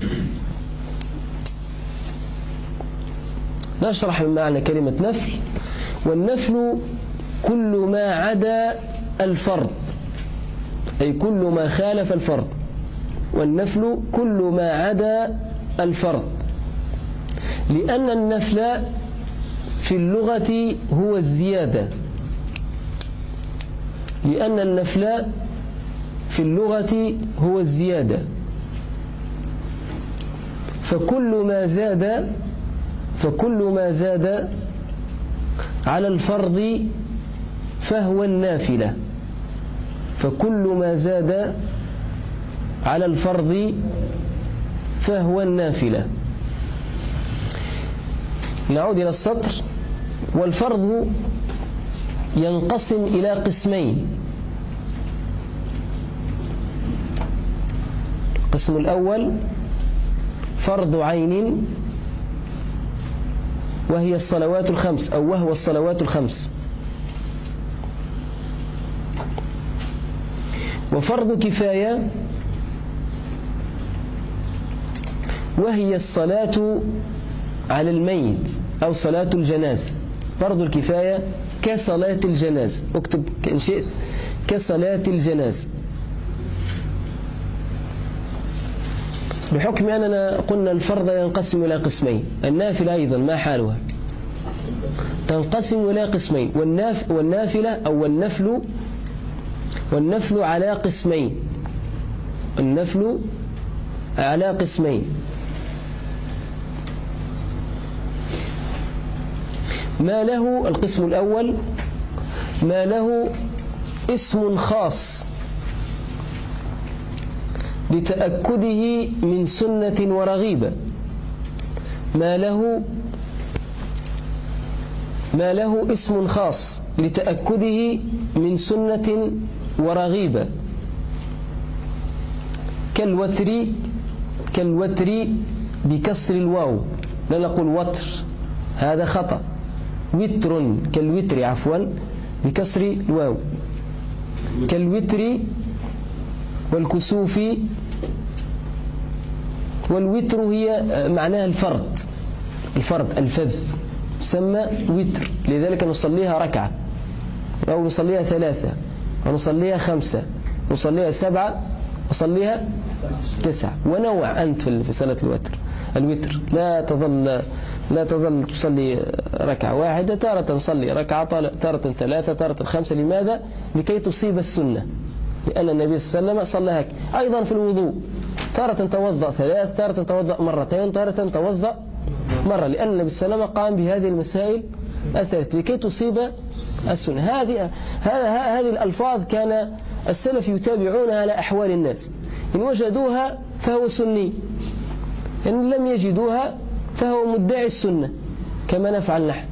نشرح معنى كلمة نفل. والنفل كل ما عدا الفرض، أي كل ما خالف الفرض. والنفل كل ما عدا الفرض، لأن النفل في اللغة هو الزيادة، لأن النفل في اللغة هو الزيادة. فكل ما زاد فكل ما زاد على الفرض فهو النافلة، فكل ما زاد على الفرض فهو النافلة. نعود إلى السطر: والفرض ينقسم إلى قسمين: القسم الأول فرض عين، وهي الصلوات الخمس أو وهو الصلوات الخمس. وفرض كفاية، وهي الصلاة على الميت أو صلاة الجنازة. فرض الكفاية كصلاة الجنازة، اكتب إن شئت كصلاة الجنازة، بحكم أننا قلنا الفرض ينقسم إلى قسمين. النافلة أيضا ما حالها؟ تنقسم إلى قسمين. والناف والنافلة أو النفل والنفل على قسمين، النفل على قسمين: ما له، القسم الأول ما له اسم خاص لتأكده من سنة ورغيبة، ما له ما له اسم خاص لتأكده من سنة ورغيبة، كالوتر كالوتر بكسر الواو، لا نقول وتر، هذا خطأ. وتر كالوتر عفوا بكسر الواو، كالوتر والكسوف. والوتر هي معناها الفرد، الفرد الفذ، تسمى وتر. لذلك نصليها ركعة أو نصليها ثلاثة أو نصليها خمسة، نصليها سبعة، نصليها تسعة. ونوع أنت في صلاة الوتر الوتر لا تظل لا تظل تصلي ركعة واحدة، تارة تصلي ركعة، تارة ثلاثة، تارة خمسة. لماذا؟ لكي تصيب السنة، لأن النبي صلى الله عليه وسلم صلى هكذا. أيضا في الوضوء تارة توضأ ثلاث، تارة توضأ مرتين، تارة توضأ مرة، لأن النبي صلى الله عليه وسلم قام بهذه المسائل الثلاث لكي تصيب السنة. هذه هذه الألفاظ كان السلف يتابعونها على أحوال الناس، إن وجدوها فهو سني، إن لم يجدوها فهو مدعي السنة كما نفعل نحن.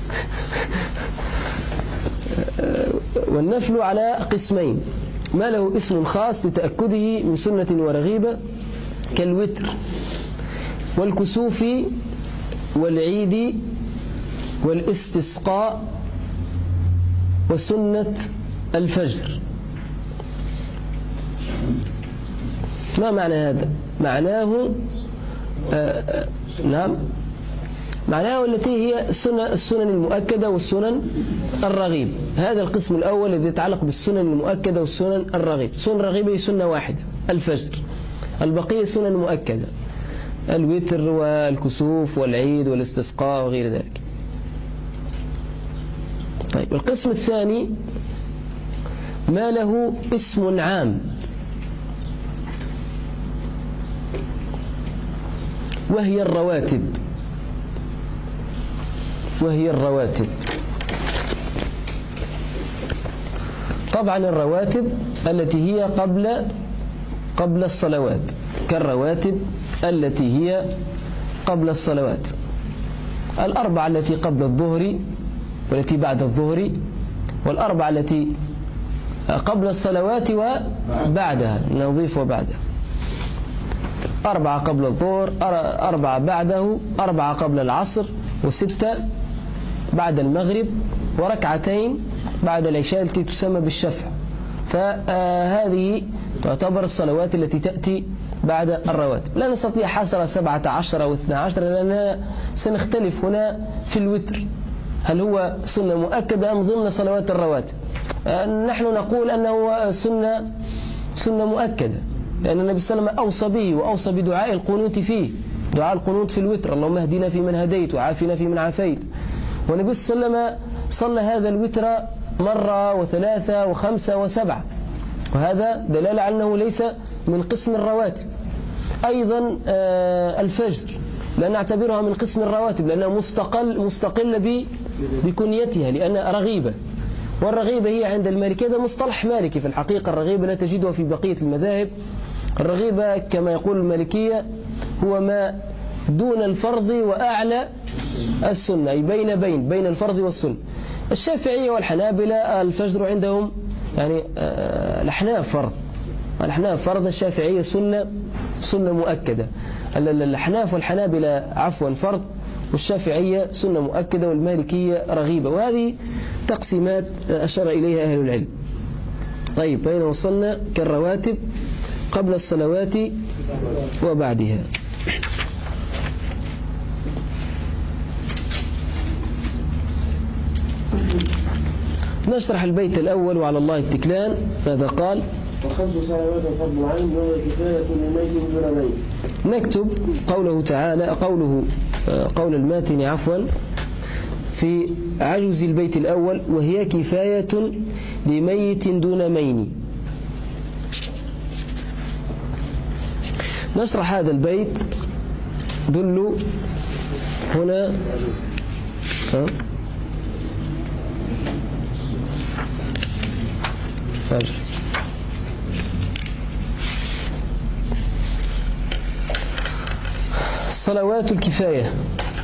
والنفل على قسمين: ما له اسم خاص لتأكده من سنة ورغيبة كالوتر والكسوف والعيد والاستسقاء وسنة الفجر. ما معنى هذا؟ معناه آه نعم معناه التي هي السنة السنن المؤكدة والسنن الرغيب. هذا القسم الأول الذي يتعلق بالسنن المؤكدة والسنن الرغيب. سنن الرغيبة هي سنة واحدة الفجر، البقية سنن مؤكدة الوتر والكسوف والعيد والاستسقاء وغير ذلك. طيب القسم الثاني ما له اسم عام، وهي الرواتب وهي الرواتب طبعا الرواتب التي هي قبل قبل الصلوات، كالرواتب التي هي قبل الصلوات الأربعة التي قبل الظهر والتي بعد الظهر، والأربعة التي قبل الصلوات وبعدها، نضيف وبعدها: أربعة قبل الظهر، أربعة بعده، أربعة قبل العصر، وستة بعد المغرب، وركعتين بعد العشاء التي تسمى بالشفع. فهذه تعتبر الصلوات التي تأتي بعد الرواتب. لا نستطيع حصر سبعة عشر أو اثنى عشر، لأننا سنختلف هنا في الوتر، هل هو سنة مؤكدة أم ضمن صلوات الرواتب؟ نحن نقول أنه سنة سنة مؤكدة، لأن النبي صلى الله عليه وسلم أوصى به، وأوصى بدعاء القنوت فيه، دعاء القنوت في الوتر: اللهم اهدنا في من هديت وعافنا في من عافيت. والنبي صلى الله عليه وسلم صلى هذا الوتر مرة وثلاثة وخمسة وسبعة، وهذا دلالة على أنه ليس من قسم الرواتب. أيضا الفجر لا نعتبرها من قسم الرواتب، لأنها مستقل مستقلة بكنيتها، لأنها رغيبة، والرغيبة هي عند المالكية، هذا مصطلح مالكي في الحقيقة. الرغيبة لا تجدها في بقية المذاهب. الرغيبة كما يقول المالكية هو ما دون الفرض وأعلى السنة، أي بين بين بين الفرض والسنة. الشافعية والحنابلة الفجر عندهم يعني الأحناف فرض، الأحناف فرض، الشافعية سنة سنة مؤكدة. الأحناف والحنابلة عفوا فرض، والشافعية سنة مؤكدة، والمالكية رغيبة. وهذه تقسيمات أشار إليها أهل العلم. طيب بين وصلنا كالرواتب قبل الصلوات وبعدها. نشرح البيت الأول وعلى الله التكلان. ماذا قال؟ وخمس صلوات فرض عين وهي كفاية لميت دون ميت. نكتب قوله تعالى، قوله قول الماتن عفوا في عجز البيت الأول: وهي كفاية لميت دون مين. نشرح هذا البيت. دل هنا ها صلوات الكفاية.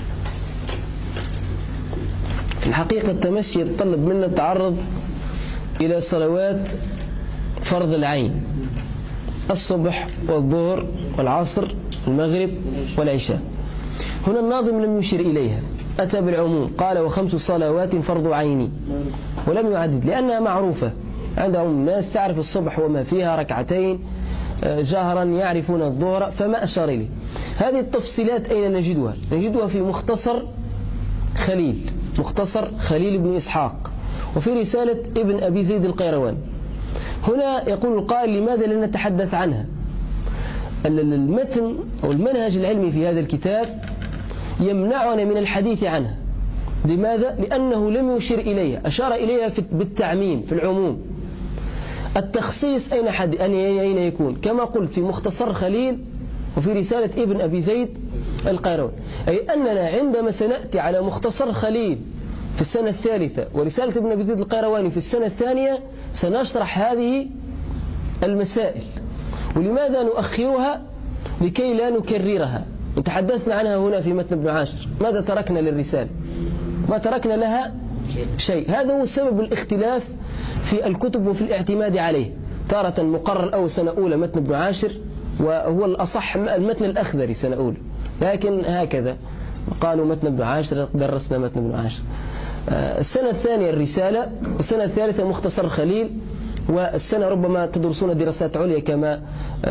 في الحقيقة التمشي يتطلب منا التعرض إلى صلوات فرض العين: الصبح والظهر والعصر والمغرب والعشاء. هنا الناظم لم يشر إليها، أتى بالعموم، قال: وخمس صلوات فرض عيني، ولم يعدد، لأنها معروفة عندهم الناس، تعرف الصبح وما فيها، ركعتين جهرا، يعرفون الظهر، فما أشار إليه. هذه التفصيلات أين نجدها؟ نجدها في مختصر خليل مختصر خليل بن إسحاق، وفي رسالة ابن أبي زيد القيروان. هنا يقول القائل: لماذا لا نتحدث عنها؟ المتن أو المنهج العلمي في هذا الكتاب يمنعنا من الحديث عنها. لماذا؟ لأنه لم يشير إليها، أشار إليها بالتعميم في العموم. التخصيص أين حد أين يكون؟ كما قلت في مختصر خليل وفي رسالة ابن أبي زيد القيرواني، أي أننا عندما سنأتي على مختصر خليل في السنة الثالثة ورسالة ابن أبي زيد القيرواني في السنة الثانية سنشرح هذه المسائل. ولماذا نؤخرها؟ لكي لا نكررها. تحدثنا عنها هنا في متن ابن عاشر. ماذا تركنا للرسالة؟ ما تركنا لها شيء. هذا هو سبب الاختلاف في الكتب وفي الاعتماد عليه. تارة مقرر أول سنة أولى متن ابن عاشر، وهو الأصح المتن الأخضري سنة أولى، لكن هكذا قالوا متن ابن عاشر درسنا متن ابن عاشر. السنة الثانية الرسالة، والسنة الثالثة مختصر خليل، والسنة ربما تدرسون دراسات عليا كما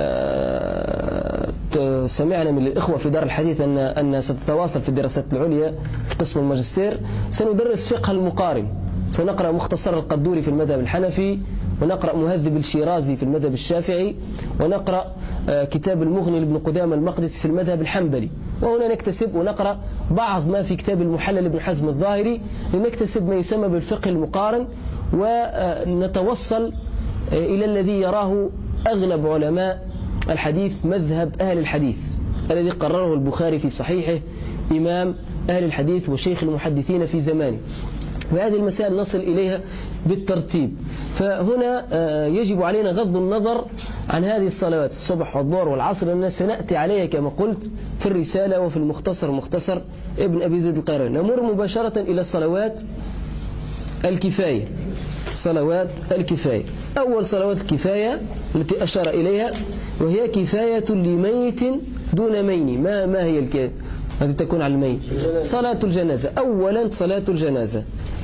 سمعنا من الإخوة في دار الحديث أن أن ستتواصل في الدراسات العليا في قسم الماجستير. سندرس فقه المقارن، سنقرأ مختصر القدوري في المذهب الحنفي، ونقرأ مهذب الشيرازي في المذهب الشافعي، ونقرأ كتاب المغني لابن قدامة المقدسي في المذهب الحنبلي. وهنا نكتسب ونقرأ بعض ما في كتاب المحلل لابن حزم الظاهري لنكتسب ما يسمى بالفقه المقارن، ونتوصل إلى الذي يراه أغلب علماء الحديث مذهب أهل الحديث الذي قرره البخاري في صحيحه، إمام أهل الحديث وشيخ المحدثين في زمانه. وهذه المسائل نصل إليها بالترتيب. فهنا يجب علينا غض النظر عن هذه الصلوات الصبح والظهر والعصر، لأننا سنأتي عليها كما قلت في الرسالة وفي المختصر مختصر ابن أبي زيد القيرواني. نمر مباشرة إلى الصلوات الكفاية. صلوات الكفاية، أول صلوات الكفاية التي أشار إليها وهي كفاية لميت دون مين. ما ما هي الكفاية التي تكون على الميت؟ صلاة الجنازة. أولا صلاة الجنازة،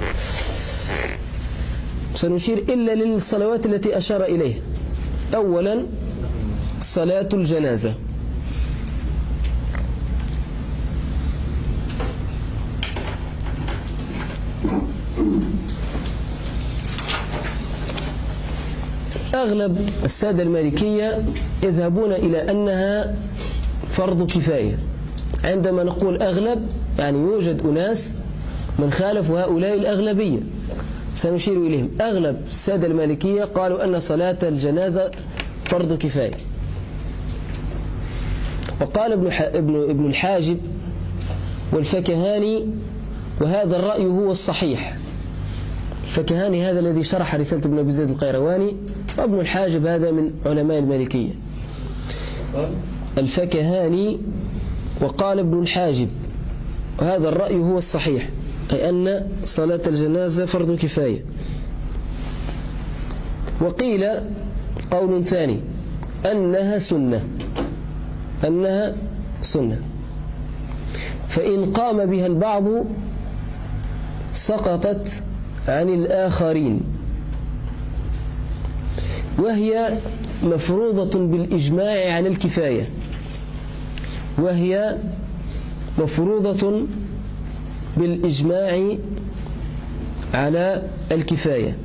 سنشير إلا للصلوات التي أشار إليها. أولا صلاة الجنازة. أغلب السادة المالكية يذهبون إلى أنها فرض كفاية. عندما نقول أغلب يعني يوجد أناس من خالف هؤلاء الأغلبية سنشير إليهم. أغلب السادة المالكية قالوا أن صلاة الجنازة فرض كفاية. وقال ابن ابن ابن الحاجب والفكهاني، وهذا الرأي هو الصحيح. الفكهاني هذا الذي شرح رسالة ابن أبي زيد القيرواني، وابن الحاجب هذا من علماء المالكية. الفكهاني وقال ابن الحاجب، وهذا الرأي هو الصحيح، أي أن صلاة الجنازة فرض كفاية. وقيل قول ثاني أنها سنة، أنها سنة، فإن قام بها البعض سقطت عن الآخرين، وهي مفروضة بالإجماع على الكفاية، وهي مفروضة بالإجماع على الكفاية.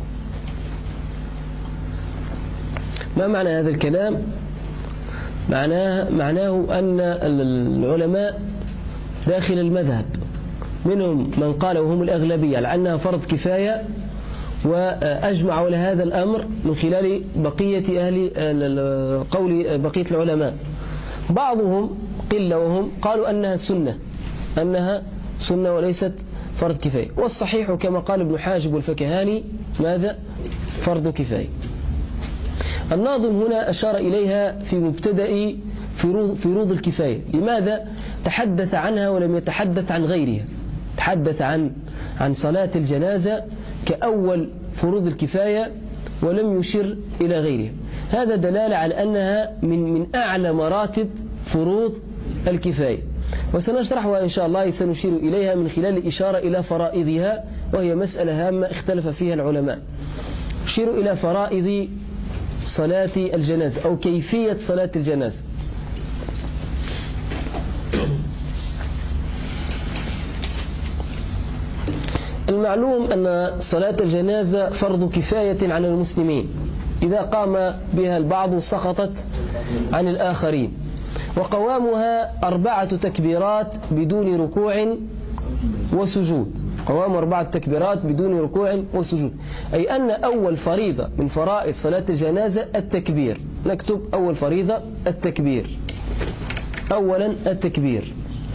ما معنى هذا الكلام؟ معناه, معناه أن العلماء داخل المذهب منهم من قال وهم الأغلبية على أنها فرض كفاية، وأجمعوا على هذا الأمر من خلال بقية أهل قول بقية العلماء. بعضهم قلة وهم قالوا أنها سنة، أنها سنة وليست فرض كفاية. والصحيح كما قال ابن حاجب والفكهاني ماذا؟ فرض كفاية. الناظم هنا أشار إليها في مبتدأ فروض الكفاية. لماذا تحدث عنها ولم يتحدث عن غيرها؟ تحدث عن عن صلاة الجنازة كأول فروض الكفاية ولم يشر إلى غيرها. هذا دلالة على أنها من من أعلى مراتب فروض الكفاية، وسنشرحها إن شاء الله. سنشير إليها من خلال الإشارة إلى فرائضها، وهي مسألة هامة اختلف فيها العلماء. نشير إلى فرائض صلاة الجنازة أو كيفية صلاة الجنازة. المعلوم أن صلاة الجنازة فرض كفاية على المسلمين، إذا قام بها البعض سقطت عن الآخرين. وقوامها أربعة تكبيرات بدون ركوع وسجود. قوام أربعة تكبيرات بدون ركوع وسجود، أي أن أول فريضة من فرائض صلاة الجنازة التكبير. نكتب أول فريضة التكبير، أولا التكبير.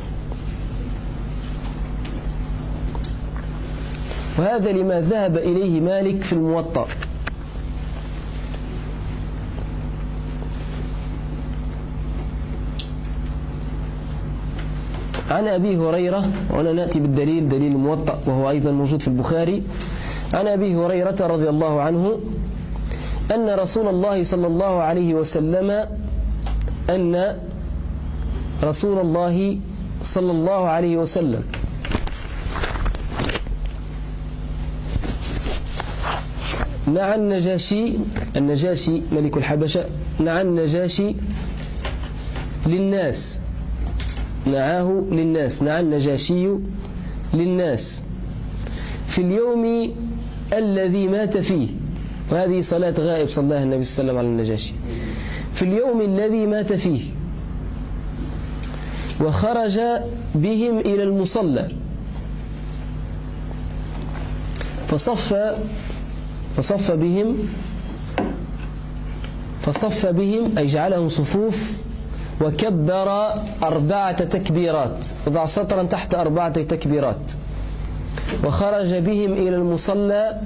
وهذا لما ذهب إليه مالك في الموطأ. عن أبي هريرة، وأنا نأتي بالدليل دليل الموطأ وهو أيضا موجود في البخاري. عن أبي هريرة رضي الله عنه أن رسول الله صلى الله عليه وسلم أن رسول الله صلى الله عليه وسلم نعى النجاشي النجاشي ملك الحبشة نعى النجاشي للناس نعاه للناس نعى النجاشي للناس في اليوم الذي مات فيه. وهذه صلاة غائب صلى الله النبي صلى الله عليه وسلم على النجاشي. في اليوم الذي مات فيه، وخرج بهم إلى المصلى فصف فصف بهم فصف بهم أي جعلهم صفوف، وكبر أربعة تكبيرات، وضع سطرا تحت أربعة تكبيرات. وخرج بهم إلى المصلى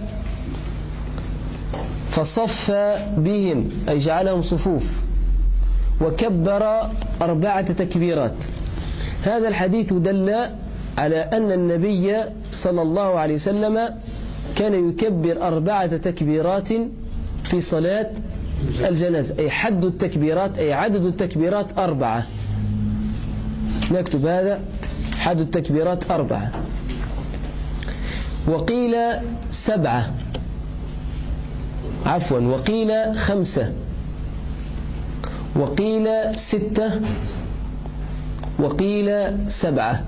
فصف بهم أي جعلهم صفوف، وكبر أربعة تكبيرات. هذا الحديث دل على أن النبي صلى الله عليه وسلم كان يكبر أربعة تكبيرات في صلاة الجنازة، أي حد التكبيرات أي عدد التكبيرات أربعة. نكتب هذا حد التكبيرات أربعة. وقيل سبعة عفوا وقيل خمسة وقيل ستة وقيل سبعة،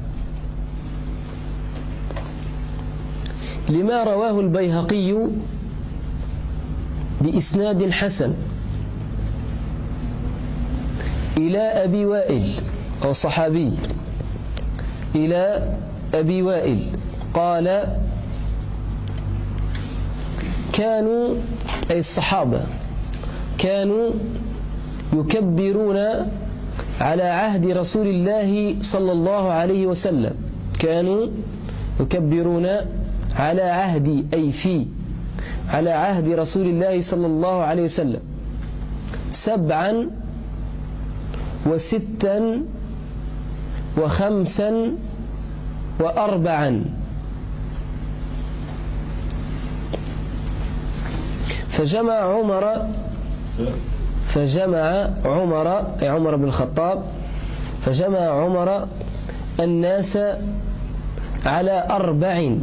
لما رواه البيهقي بإسناد حسن إلى أبي وائل أو صحابي إلى أبي وائل قال: كانوا أي الصحابة كانوا يكبرون على عهد رسول الله صلى الله عليه وسلم كانوا يكبرون على عهد أي في على عهد رسول الله صلى الله عليه وسلم سبعا وستا وخمسا وأربعا. فجمع عمر فجمع عمر أي عمر بن الخطاب فجمع عمر الناس على أربع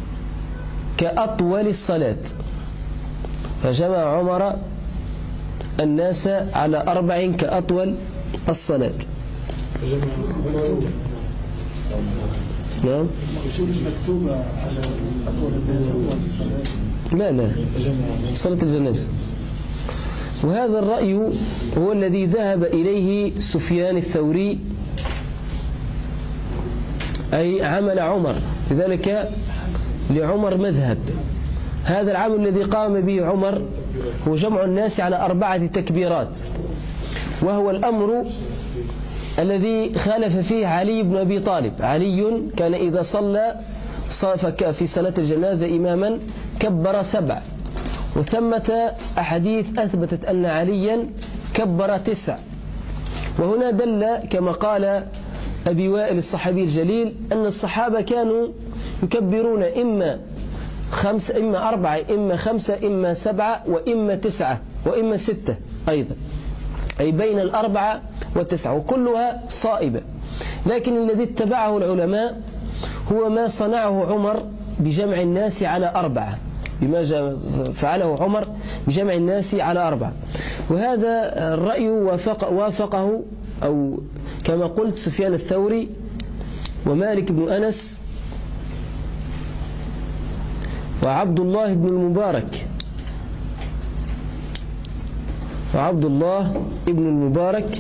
كأطول الصلاة فجمع عمر الناس على أربع كأطول الصلاة. نعم لا لا صلاة الجنازة. وهذا الرأي هو الذي ذهب إليه سفيان الثوري أي عمل عمر، لذلك لعمر مذهب. هذا العمل الذي قام به عمر هو جمع الناس على أربعة تكبيرات، وهو الأمر الذي خالف فيه علي بن أبي طالب. علي كان إذا صلى في صلاة الجنازة إماما كبر سبع، وثمة أحاديث أثبتت أن عليا كبر تسع. وهنا دل كما قال أبي وائل الصحابي الجليل أن الصحابة كانوا يكبرون إما خمسة إما أربعة إما خمسة إما سبعة وإما تسعة وإما ستة أيضا، أي بين الأربعة والتسعة، وكلها صائبة. لكن الذي اتبعه العلماء هو ما صنعه عمر بجمع الناس على أربعة، بما فعله عمر بجمع الناس على أربعة. وهذا الرأي وافق وافقه أو كما قلت سفيان الثوري ومالك بن أنس وعبد الله بن المبارك وعبد الله ابن المبارك،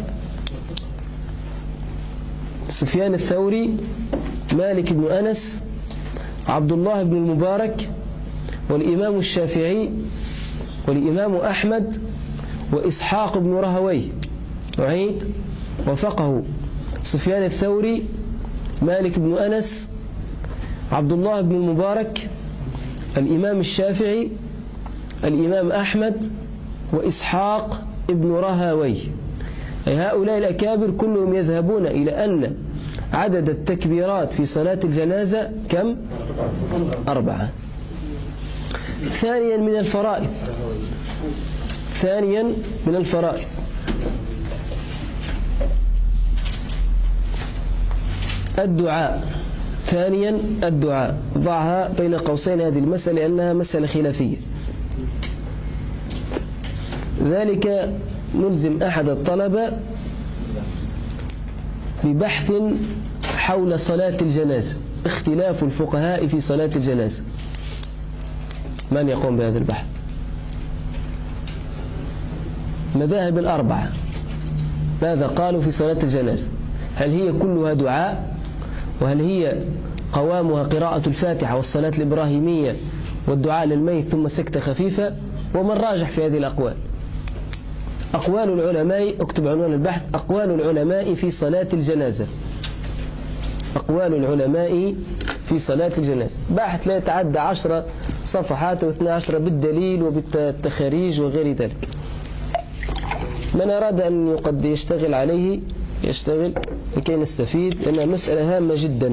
سفيان الثوري، مالك بن أنس، عبد الله بن المبارك، والإمام الشافعي، والإمام أحمد، وإسحاق بن رهويه. وعيد وفقه سفيان الثوري، مالك بن أنس، عبد الله بن المبارك، الإمام الشافعي، الإمام أحمد، وإسحاق بن رهويه. أي هؤلاء الأكابر كلهم يذهبون إلى أن عدد التكبيرات في صلاة الجنازة كم؟ أربعة. ثانيا من الفرائض ثانيا من الفرائض الدعاء. ثانيا الدعاء، ضعها بين قوسين هذه المسألة لأنها مسألة خلافية. ذلك نلزم أحد الطلبة ببحث حول صلاة الجنازة، اختلاف الفقهاء في صلاة الجنازة. من يقوم بهذا البحث؟ مذاهب الأربعة ماذا قالوا في صلاة الجنازة؟ هل هي كلها دعاء؟ وهل هي قوامها قراءة الفاتحة والصلاة الإبراهيمية والدعاء للميت ثم سكتة خفيفة؟ ومن راجح في هذه الأقوال؟ أقوال العلماء، اكتب عنوان البحث: أقوال العلماء في صلاة الجنازة. أقوال العلماء في صلاة الجنازة، بحث لا يتعدى عشر صفحات واثنى عشر بالدليل وبالتخاريج وغير ذلك. من أراد أن يقد يشتغل عليه يشتغل لكي نستفيد، لأنها مسألة هامة جدا.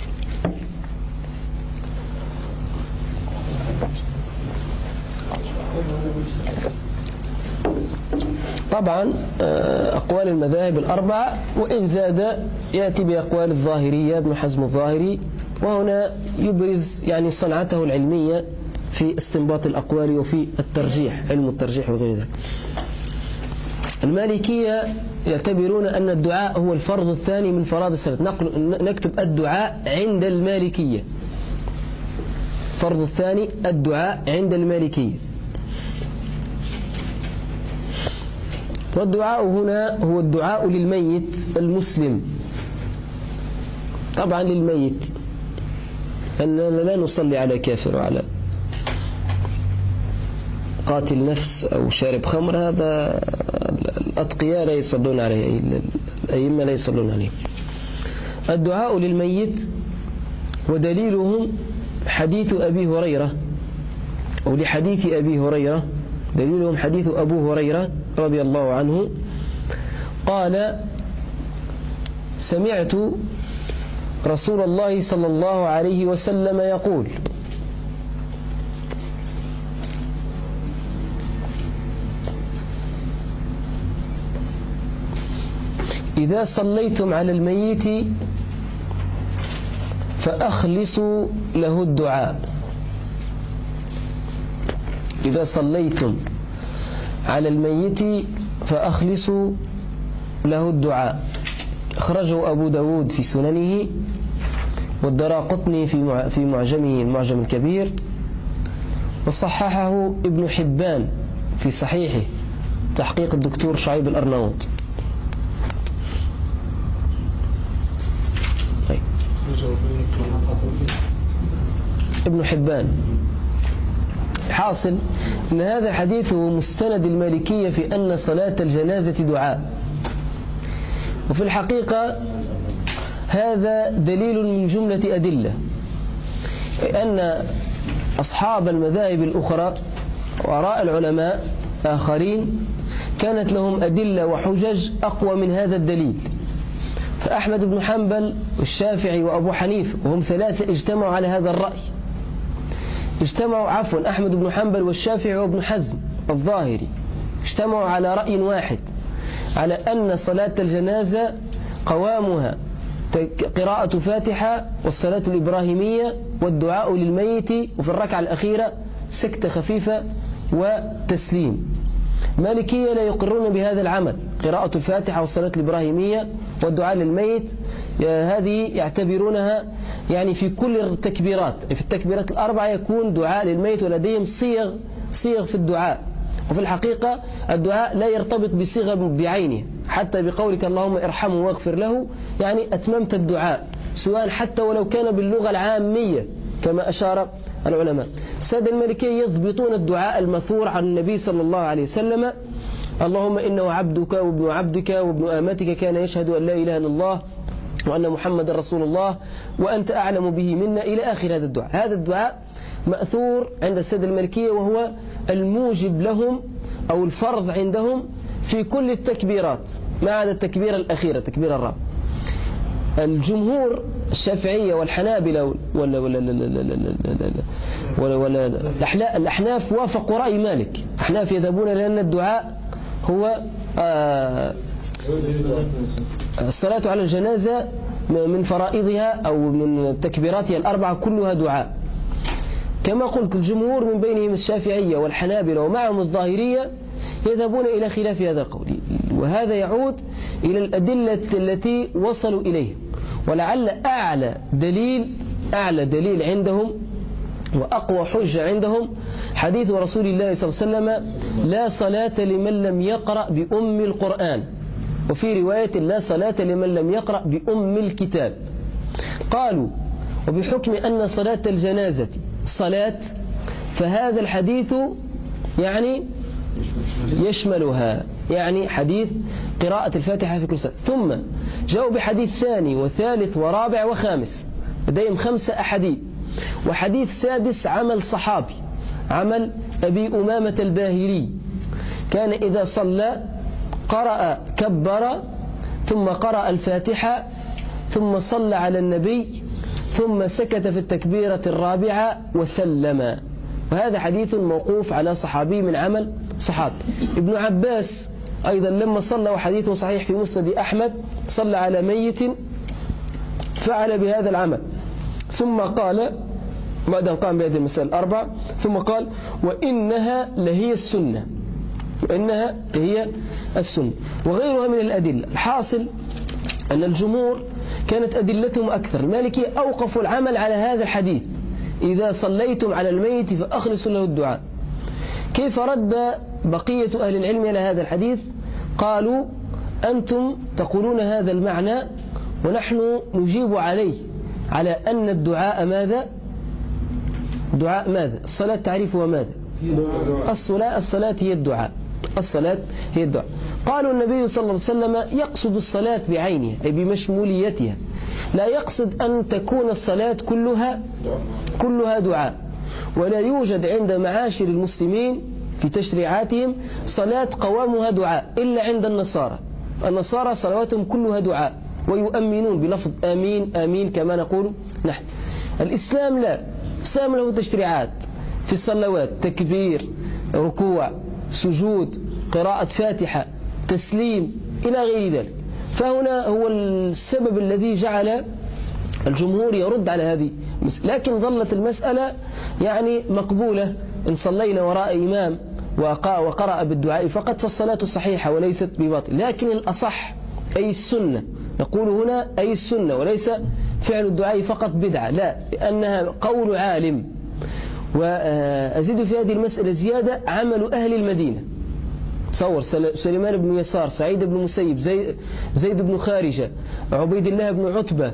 طبعا أقوال المذاهب الأربعة، وإن زاد يأتي بأقوال الظاهرية، ابن حزم الظاهري، وهنا يبرز يعني صنعته العلمية في استنباط الأقوال وفي الترجيح، علم الترجيح وغير ذلك. المالكية يعتبرون أن الدعاء هو الفرض الثاني من فرائض الصلاة. نكتب الدعاء عند المالكية، الفرض الثاني الدعاء عند المالكية. والدعاء هنا هو الدعاء للميت المسلم، طبعا للميت، أننا لا نصلي على كافر وعلى قاتل نفس أو شارب خمر، هذا الأتقياء لا يصلون عليه، الأئمة لا يصلون عليه. الدعاء للميت ودليلهم حديث أبي هريرة، أو لحديث أبي هريرة، دليلهم حديث أبو هريرة رضي الله عنه قال: سمعت رسول الله صلى الله عليه وسلم يقول: إذا صليتم على الميت فأخلصوا له الدعاء. إذا صليتم على الميت فأخلصوا له الدعاء. أخرجه أبو داود في سننه، والدراقطني في في معجمه المعجم الكبير، وصححه ابن حبان في صحيحه تحقيق الدكتور شعيب الأرناؤوط. ابن حبان. حاصل أن هذا الحديث هو مستند المالكية في أن صلاة الجنازة دعاء، وفي الحقيقة هذا دليل من جملة أدلة أن أصحاب المذاهب الأخرى وآراء العلماء آخرين كانت لهم أدلة وحجج أقوى من هذا الدليل. فأحمد بن حنبل والشافعي وأبو حنيفة، وهم ثلاثة، اجتمعوا على هذا الرأي. اجتمعوا عفوا أحمد بن حنبل والشافعي وابن حزم الظاهري اجتمعوا على رأي واحد، على أن صلاة الجنازة قوامها قراءة فاتحة والصلاة الإبراهيمية والدعاء للميت، وفي الركعة الأخيرة سكتة خفيفة وتسليم. مالكية لا يقرون بهذا العمل، قراءة الفاتحة والصلاة الإبراهيمية والدعاء للميت، هذه يعتبرونها يعني في كل التكبيرات، في التكبيرات الأربعة يكون دعاء للميت، ولديهم صيغ صيغ في الدعاء، وفي الحقيقة الدعاء لا يرتبط بصيغة بعينه، حتى بقولك اللهم ارحمه واغفر له يعني أتممت الدعاء، سواء حتى ولو كان باللغة العامية كما أشار العلماء. السادة المالكية يضبطون الدعاء المثور عن النبي صلى الله عليه وسلم: اللهم إنه عبدك وابن عبدك وابن آمتك كان يشهد أن لا إله إلا الله وأن محمد رسول الله وأنت أعلم به منا، إلى آخر هذا الدعاء. هذا الدعاء مأثور عند السادة المالكية، وهو الموجب لهم أو الفرض عندهم في كل التكبيرات ما عدا التكبيرة الأخيرة، تكبير الرابع. الجمهور الشافعية والحنابلة ولا ولا ولا ولا ولا الأحناف وافقوا رأي مالك. الأحناف يذهبون لأن الدعاء هو آه الصلاة على الجنازة من فرائضها أو من تكبيراتها الأربعة كلها دعاء. كما قلت الجمهور من بينهم الشافعية والحنابلة ومعهم الظاهرية يذهبون إلى خلاف هذا القول، وهذا يعود إلى الأدلة التي وصلوا إليه. ولعل أعلى دليل أعلى دليل عندهم وأقوى حجة عندهم حديث رسول الله صلى الله عليه وسلم: لا صلاة لمن لم يقرأ بأم القرآن، وفي رواية: لا صلاة لمن لم يقرأ بأم الكتاب. قالوا: وبحكم أن صلاة الجنازة صلاة فهذا الحديث يعني يشملها، يعني حديث قراءة الفاتحة في كل صلاة. ثم جاءوا بحديث ثاني وثالث ورابع وخامس، لديهم خمسة أحاديث، وحديث سادس عمل صحابي، عمل أبي أمامة الباهلي، كان إذا صلى قرأ كبر ثم قرأ الفاتحة ثم صلى على النبي ثم سكت في التكبيرة الرابعة وسلم. وهذا حديث موقوف على صحابي من عمل صحابي. ابن عباس أيضا لما صلى، وحديثه صحيح في مسند أحمد، صلى على ميت فعل بهذا العمل، ثم قال بعد أن قام بهذه المسائل الأربع، ثم قال: وإنها لهي السنة، وإنها هي السنة، وغيرها من الأدلة. الحاصل أن الجمهور كانت أدلتهم أكثر. المالكي أوقفوا العمل على هذا الحديث: إذا صليتم على الميت فأخلصوا له الدعاء. كيف رد بقية أهل العلم على هذا الحديث؟ قالوا: أنتم تقولون هذا المعنى ونحن نجيب عليه على أن الدعاء ماذا؟ دعاء ماذا؟ الصلاة تعريفها ماذا؟ الصلاة الصلاة هي الدعاء، الصلاة هي الدعاء. قالوا: النبي صلى الله عليه وسلم يقصد الصلاة بعينها أي بمشموليتها، لا يقصد أن تكون الصلاة كلها كلها دعاء. ولا يوجد عند معاشر المسلمين في تشريعاتهم صلاة قوامها دعاء إلا عند النصارى. النصارى صلواتهم كلها دعاء ويؤمنون بلفظ آمين آمين كما نقول نحن. الإسلام لا، الإسلام له تشريعات في الصلوات: تكبير، ركوع، سجود، قراءة فاتحة، تسليم، إلى غير ذلك. فهنا هو السبب الذي جعل الجمهور يرد على هذه، لكن ظلت المسألة يعني مقبولة إن صلينا وراء إمام وقرأ بالدعاء فقط فالصلاة صحيحة وليست بباطل. لكن الأصح أي السنة، نقول هنا أي السنة وليس فعل الدعاء فقط بدعة، لا، لأنها قول عالم. وأزيد في هذه المسألة زيادة: عمل أهل المدينة. تصور سليمان بن يسار، سعيد بن مسيب، زيد, زيد بن خارجة، عبيد الله بن عتبة،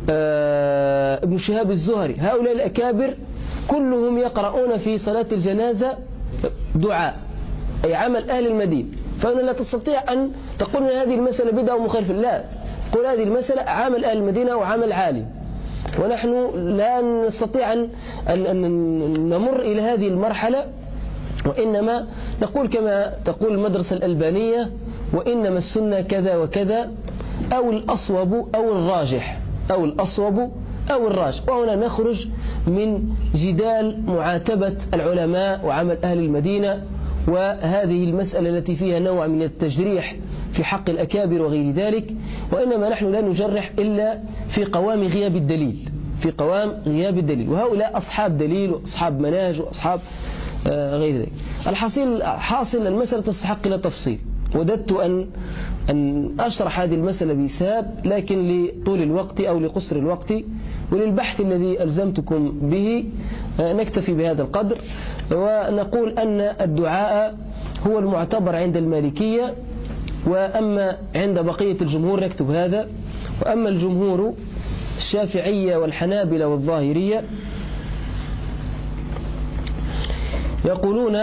ابن شهاب الزهري، هؤلاء الأكابر كلهم يقرؤون في صلاة الجنازة دعاء، أي عمل أهل المدينة. فهنا لا تستطيع أن تقول أن هذه المسألة بدعة ومخالفة، لا، قل هذه المسألة عمل أهل المدينة وعمل عالم. ونحن لا نستطيع أن نمر إلى هذه المرحلة، وإنما نقول كما تقول المدرسة الألبانية: وإنما السنة كذا وكذا، أو الأصوب أو الراجح، أو الأصوب أو الراجح. وهنا نخرج من جدال معاتبة العلماء وعمل أهل المدينة، وهذه المسألة التي فيها نوع من التجريح في حق الأكابر وغير ذلك. وإنما نحن لا نجرح إلا في قوام غياب الدليل، في قوام غياب الدليل، وهؤلاء أصحاب دليل وأصحاب مناهج وأصحاب غير ذلك. الحاصل حاصل المسألة تستحق إلى تفصيل. وددت أن أن أشرح هذه المسألة بإسهاب، لكن لطول الوقت أو لقصر الوقت وللبحث الذي ألزمتكم به نكتفي بهذا القدر، ونقول أن الدعاء هو المعتبر عند المالكية، وأما عند بقية الجمهور نكتب هذا. وأما الجمهور الشافعية والحنابلة والظاهرية يقولون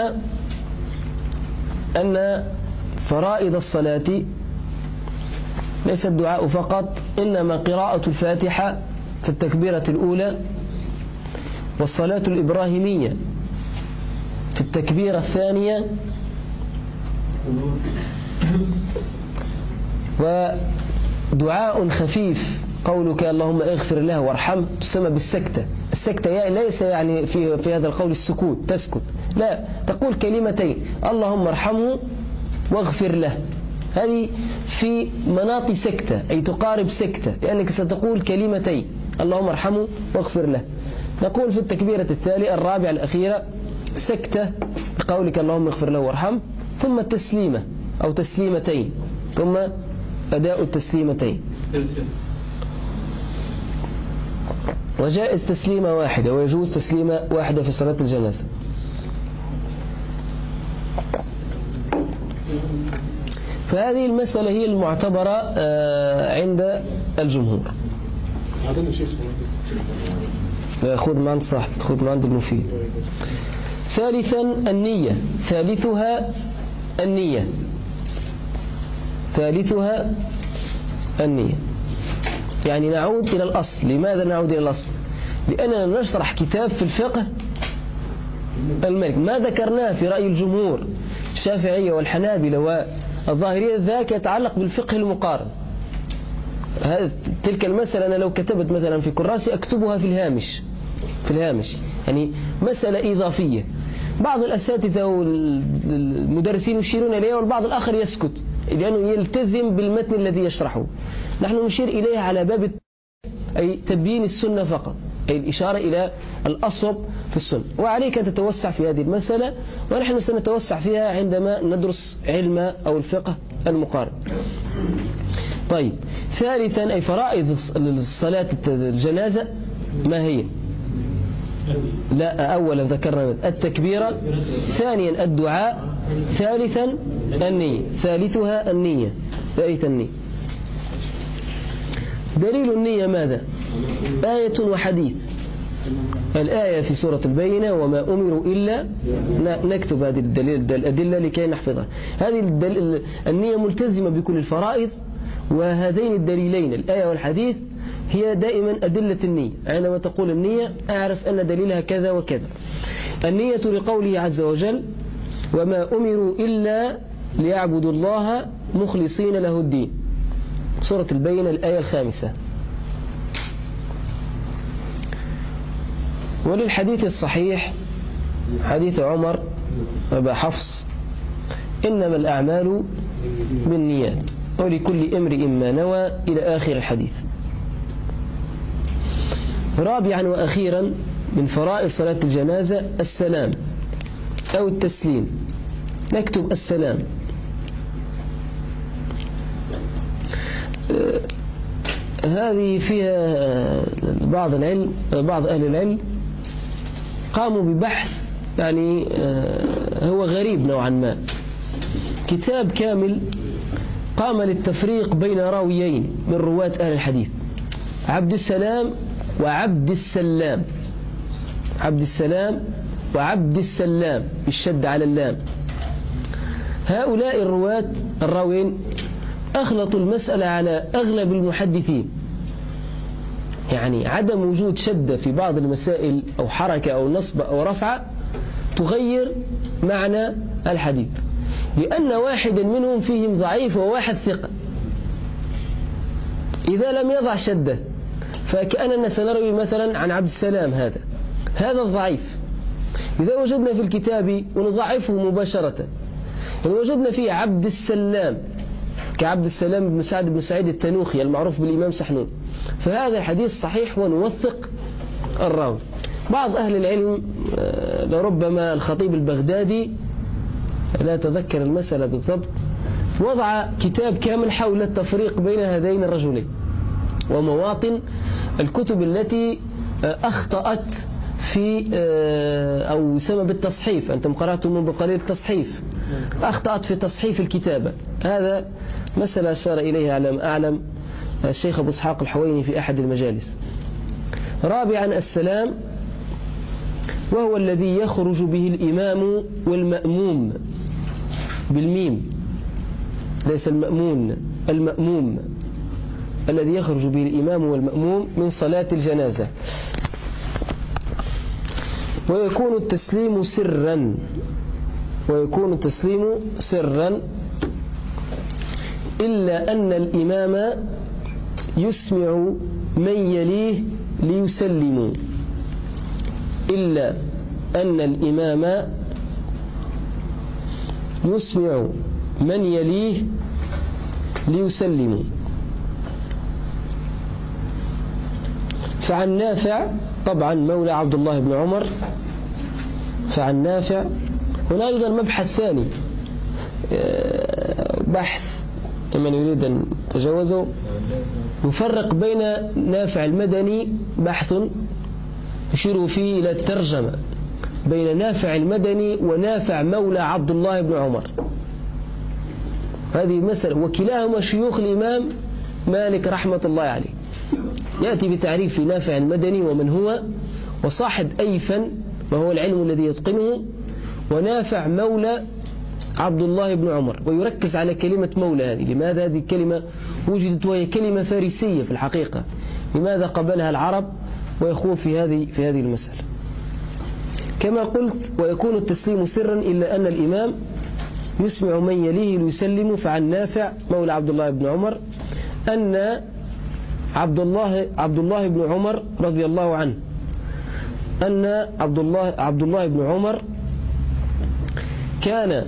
أن فرائض الصلاة ليس الدعاء فقط، إنما قراءة الفاتحة في التكبيرة الأولى، والصلاة الإبراهيمية في التكبيرة الثانية، ودعاء خفيف قولك اللهم اغفر له وارحمه تسمى بالسكتة. السكتة يعني ليس يعني في في هذا القول السكوت تسكت، لا، تقول كلمتين اللهم ارحمه واغفر له، هذه في مناط سكتة أي تقارب سكتة، لأنك ستقول كلمتين اللهم ارحمه واغفر له. نقول في التكبيرة الثالثة الرابعة الأخيرة سكتة بقولك اللهم اغفر له وارحمه، ثم التسليمة أو تسليمتين، ثم أداء التسليمتين. وجائز تسليمة واحدة ويجوز تسليمة واحدة في صلاة الجنازة. فهذه المسألة هي المعتبرة عند الجمهور. خذ من صح خذ من المفيد. ثالثا النية، ثالثها النية، ثالثها النية. يعني نعود إلى الأصل. لماذا نعود إلى الأصل؟ لأننا نشرح كتاب في الفقه المالك، ما ذكرناه في رأي الجمهور الشافعية والحنابلة والظاهرية ذاك يتعلق بالفقه المقارن. تلك المسألة أنا لو كتبت مثلا في كراسي أكتبها في الهامش في الهامش يعني مسألة إضافية. بعض الأساتذة والمدرسين يشيرون إليها والبعض الآخر يسكت لأنه يلتزم بالمتن الذي يشرحه. نحن نشير إليها على باب أي تبيين السنة فقط، أي الإشارة إلى الأصوب في السنة، وعليك أن تتوسع في هذه المسألة، ونحن سنتوسع فيها عندما ندرس علم أو الفقه المقارن. طيب، ثالثا أي فرائض الصلاة الجنازة ما هي؟ لا، أولا ذكرنا التكبيرة، ثانيا الدعاء، ثالثا النية، ثالثها النية، ثالث النية. دليل النية ماذا؟ آية وحديث. الآية في سورة البينة وما أمروا إلا، نكتب هذه الدليل الأدلة لكي نحفظها. هذه النية ملتزمة بكل الفرائض، وهذين الدليلين الآية والحديث هي دائما أدلة النية. عندما تقول النية أعرف أن دليلها كذا وكذا. النية لقوله عز وجل وما أمروا إلا ليعبدوا الله مخلصين له الدين، سورة البينة الآية الخامسة. وللحديث الصحيح حديث عمر أبا حفص إنما الأعمال بالنيات ولكل امرئ ما نوى إلى آخر الحديث. رابعا وأخيرا من فرائض صلاة الجنازة السلام أو التسليم. نكتب السلام. هذه فيها بعض العلم بعض أهل العلم قاموا ببحث يعني هو غريب نوعا ما، كتاب كامل قام للتفريق بين راويين من رواة أهل الحديث، عبد السلام وعبد السلام، عبد السلام وعبد السلام بالشد على اللام. هؤلاء الرواة الراوين أخلطوا المسألة على أغلب المحدثين، يعني عدم وجود شدة في بعض المسائل أو حركة أو نصب أو رفعة تغير معنى الحديث، لأن واحدا منهم فيهم ضعيف وواحد ثقة. إذا لم يضع شدة فكأننا سنروي مثلا عن عبد السلام هذا هذا الضعيف، إذا وجدنا في الكتاب ونضعفه مباشرة، إن وجدنا فيه عبد السلام كعبد السلام بن سعد بن سعيد التنوخي المعروف بالإمام سحنون، فهذا الحديث صحيح ونوثق الراوي. بعض أهل العلم لربما الخطيب البغدادي لا أتذكر المسألة بالضبط وضع كتاب كامل حول التفريق بين هذين الرجلين ومواطن الكتب التي أخطأت في أو يسمى بالتصحيف. أنتم قرأتم منذ قليل التصحيف، أخطأت في تصحيف الكتابة. هذا مسألة أشار إليها على ما أعلم الشيخ أبو إسحاق الحويني في أحد المجالس. رابعا السلام، وهو الذي يخرج به الإمام والمأموم بالميم، ليس المأمون، المأموم الذي يخرج به الإمام والمأموم من صلاة الجنازة. ويكون التسليم سرا، ويكون التسليم سرا إلا أن الإمام يسمع من يليه ليسلموا، إلا أن الإمام يسمع من يليه ليسلموا. فعن نافع طبعا مولى عبد الله بن عمر، فعن نافع. هنا أيضا مبحث ثاني، بحث لمن يريد أن يتجاوزه، يفرق بين نافع المدني، بحث يشير فيه إلى الترجمة بين نافع المدني ونافع مولى عبد الله بن عمر. هذه مسألة، وكلاهما شيوخ الإمام مالك رحمة الله عليه. يأتي بتعريف نافع المدني ومن هو، وصاحب أي فن وهو العلم الذي يتقنه، ونافع مولى عبد الله بن عمر، ويركز على كلمة مولى هذه. لماذا هذه الكلمة وجدت وهي كلمة فارسية في الحقيقة؟ لماذا قبلها العرب ويخوض في هذه في هذه المسألة؟ كما قلت، ويكون التسليم سرا إلا أن الإمام يسمع من يليه ليسلم. فعن نافع مولى عبد الله بن عمر أن عبد الله عبد الله بن عمر رضي الله عنه أن عبد الله عبد الله بن عمر كان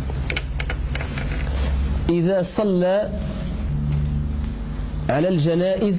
إذا صلى على الجنائز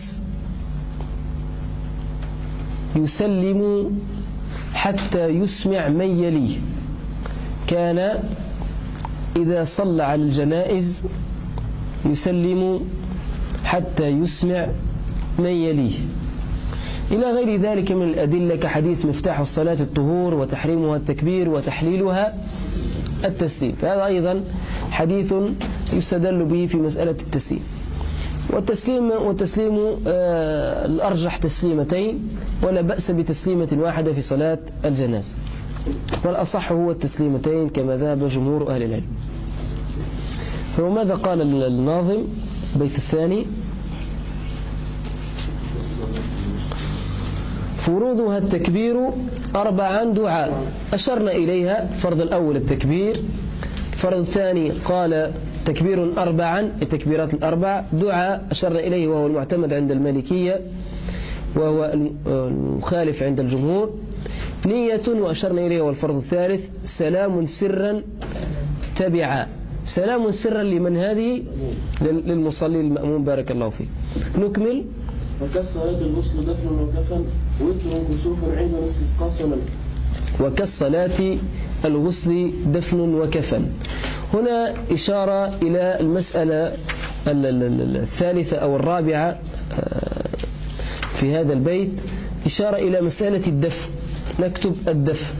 يسلم حتى يسمع من يليه. كان إذا صلى على الجنائز يسلم حتى يسمع من يليه، إلى غير ذلك من الأدلة كحديث مفتاح الصلاة الطهور، وتحريمها التكبير، وتحليلها التسليم. فهذا أيضا حديث يستدل به في مسألة التسليم. والتسليم وتسليم آه الأرجح تسليمتين، ولا بأس بتسليمة واحدة في صلاة الجنازة، والأصح هو التسليمتين كما ذهب جمهور أهل العلم. فماذا قال الناظم بيت الثاني؟ فروضها التكبير أربعا دعاء، أشرنا إليها. الفرض الأول التكبير، الفرض الثاني قال تكبير أربعا، التكبيرات الأربع. دعاء أشرنا إليه وهو المعتمد عند المالكية وهو المخالف عند الجمهور. نية وأشرنا إليه والفرض الثالث. سلام سرا تبعا، سلام سرا لمن؟ هذه للمصلي المأموم. بارك الله فيك. نكمل. وكالصلاة الغسل دفن وكفن وتر كسوف عيد واستسقاء سنن. وكالصلاة الغسل دفن وكفن، هنا إشارة إلى المسألة الثالثة أو الرابعة في هذا البيت، إشارة إلى مسألة الدفن. نكتب الدفن.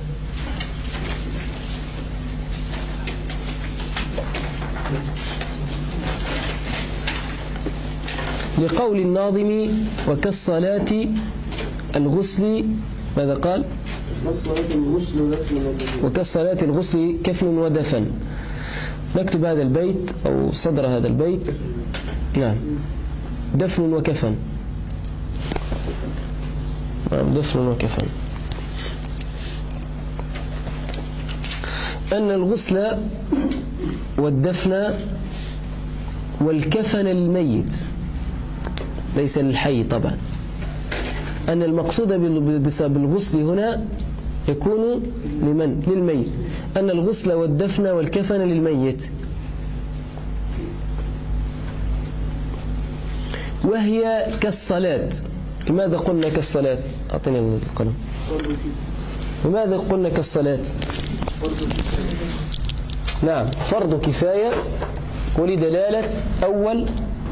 لقول الناظم وكالصلاة الغسل، ماذا قال؟ وكالصلاة الغسل كفن ودفن. نكتب هذا البيت أو صدر هذا البيت. نعم، دفن وكفن. نعم، دفن وكفن. أن الغسل والدفن والكفن الميت، ليس للحي طبعا. أن المقصود بالغسل هنا يكون لمن؟ للميت. أن الغسل والدفن والكفن للميت، وهي كالصلاة. لماذا قلنا كالصلاة؟ أعطيني القلم. لماذا قلنا كالصلاة؟ نعم، فرض كفاية، ولدلالة أول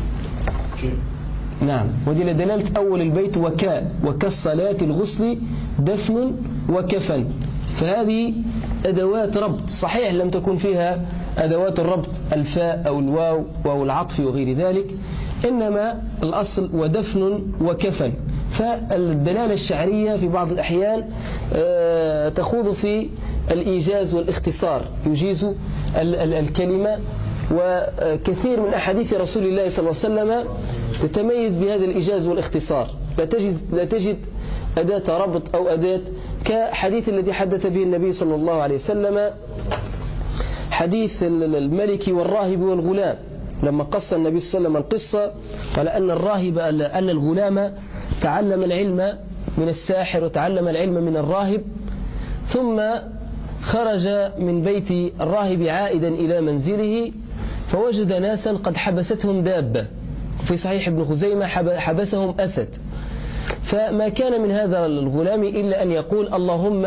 نعم ودي لدلالة أول البيت وكا وكالصلاة الغسل دفن وكفن. فهذه أدوات ربط، صحيح لم تكن فيها أدوات الربط الفاء أو الواو أو العطف وغير ذلك، إنما الأصل ودفن وكفن. فالدلالة الشعرية في بعض الأحيان تخوض في الإيجاز والاختصار، يجيز الكلمة، وكثير من أحاديث رسول الله صلى الله عليه وسلم تتميز بهذا الإيجاز والاختصار، لا تجد, لا تجد أداة ربط أو أداة كحديث الذي حدث به النبي صلى الله عليه وسلم، حديث الملك والراهب والغلام، لما قص النبي صلى الله عليه وسلم القصة قال أن الراهب أن الغلام تعلم العلم من الساحر وتعلم العلم من الراهب، ثم خرج من بيت الراهب عائدا إلى منزله فوجد ناسا قد حبستهم دابة، في صحيح ابن خزيمة حبسهم أسد، فما كان من هذا الغلام إلا أن يقول اللهم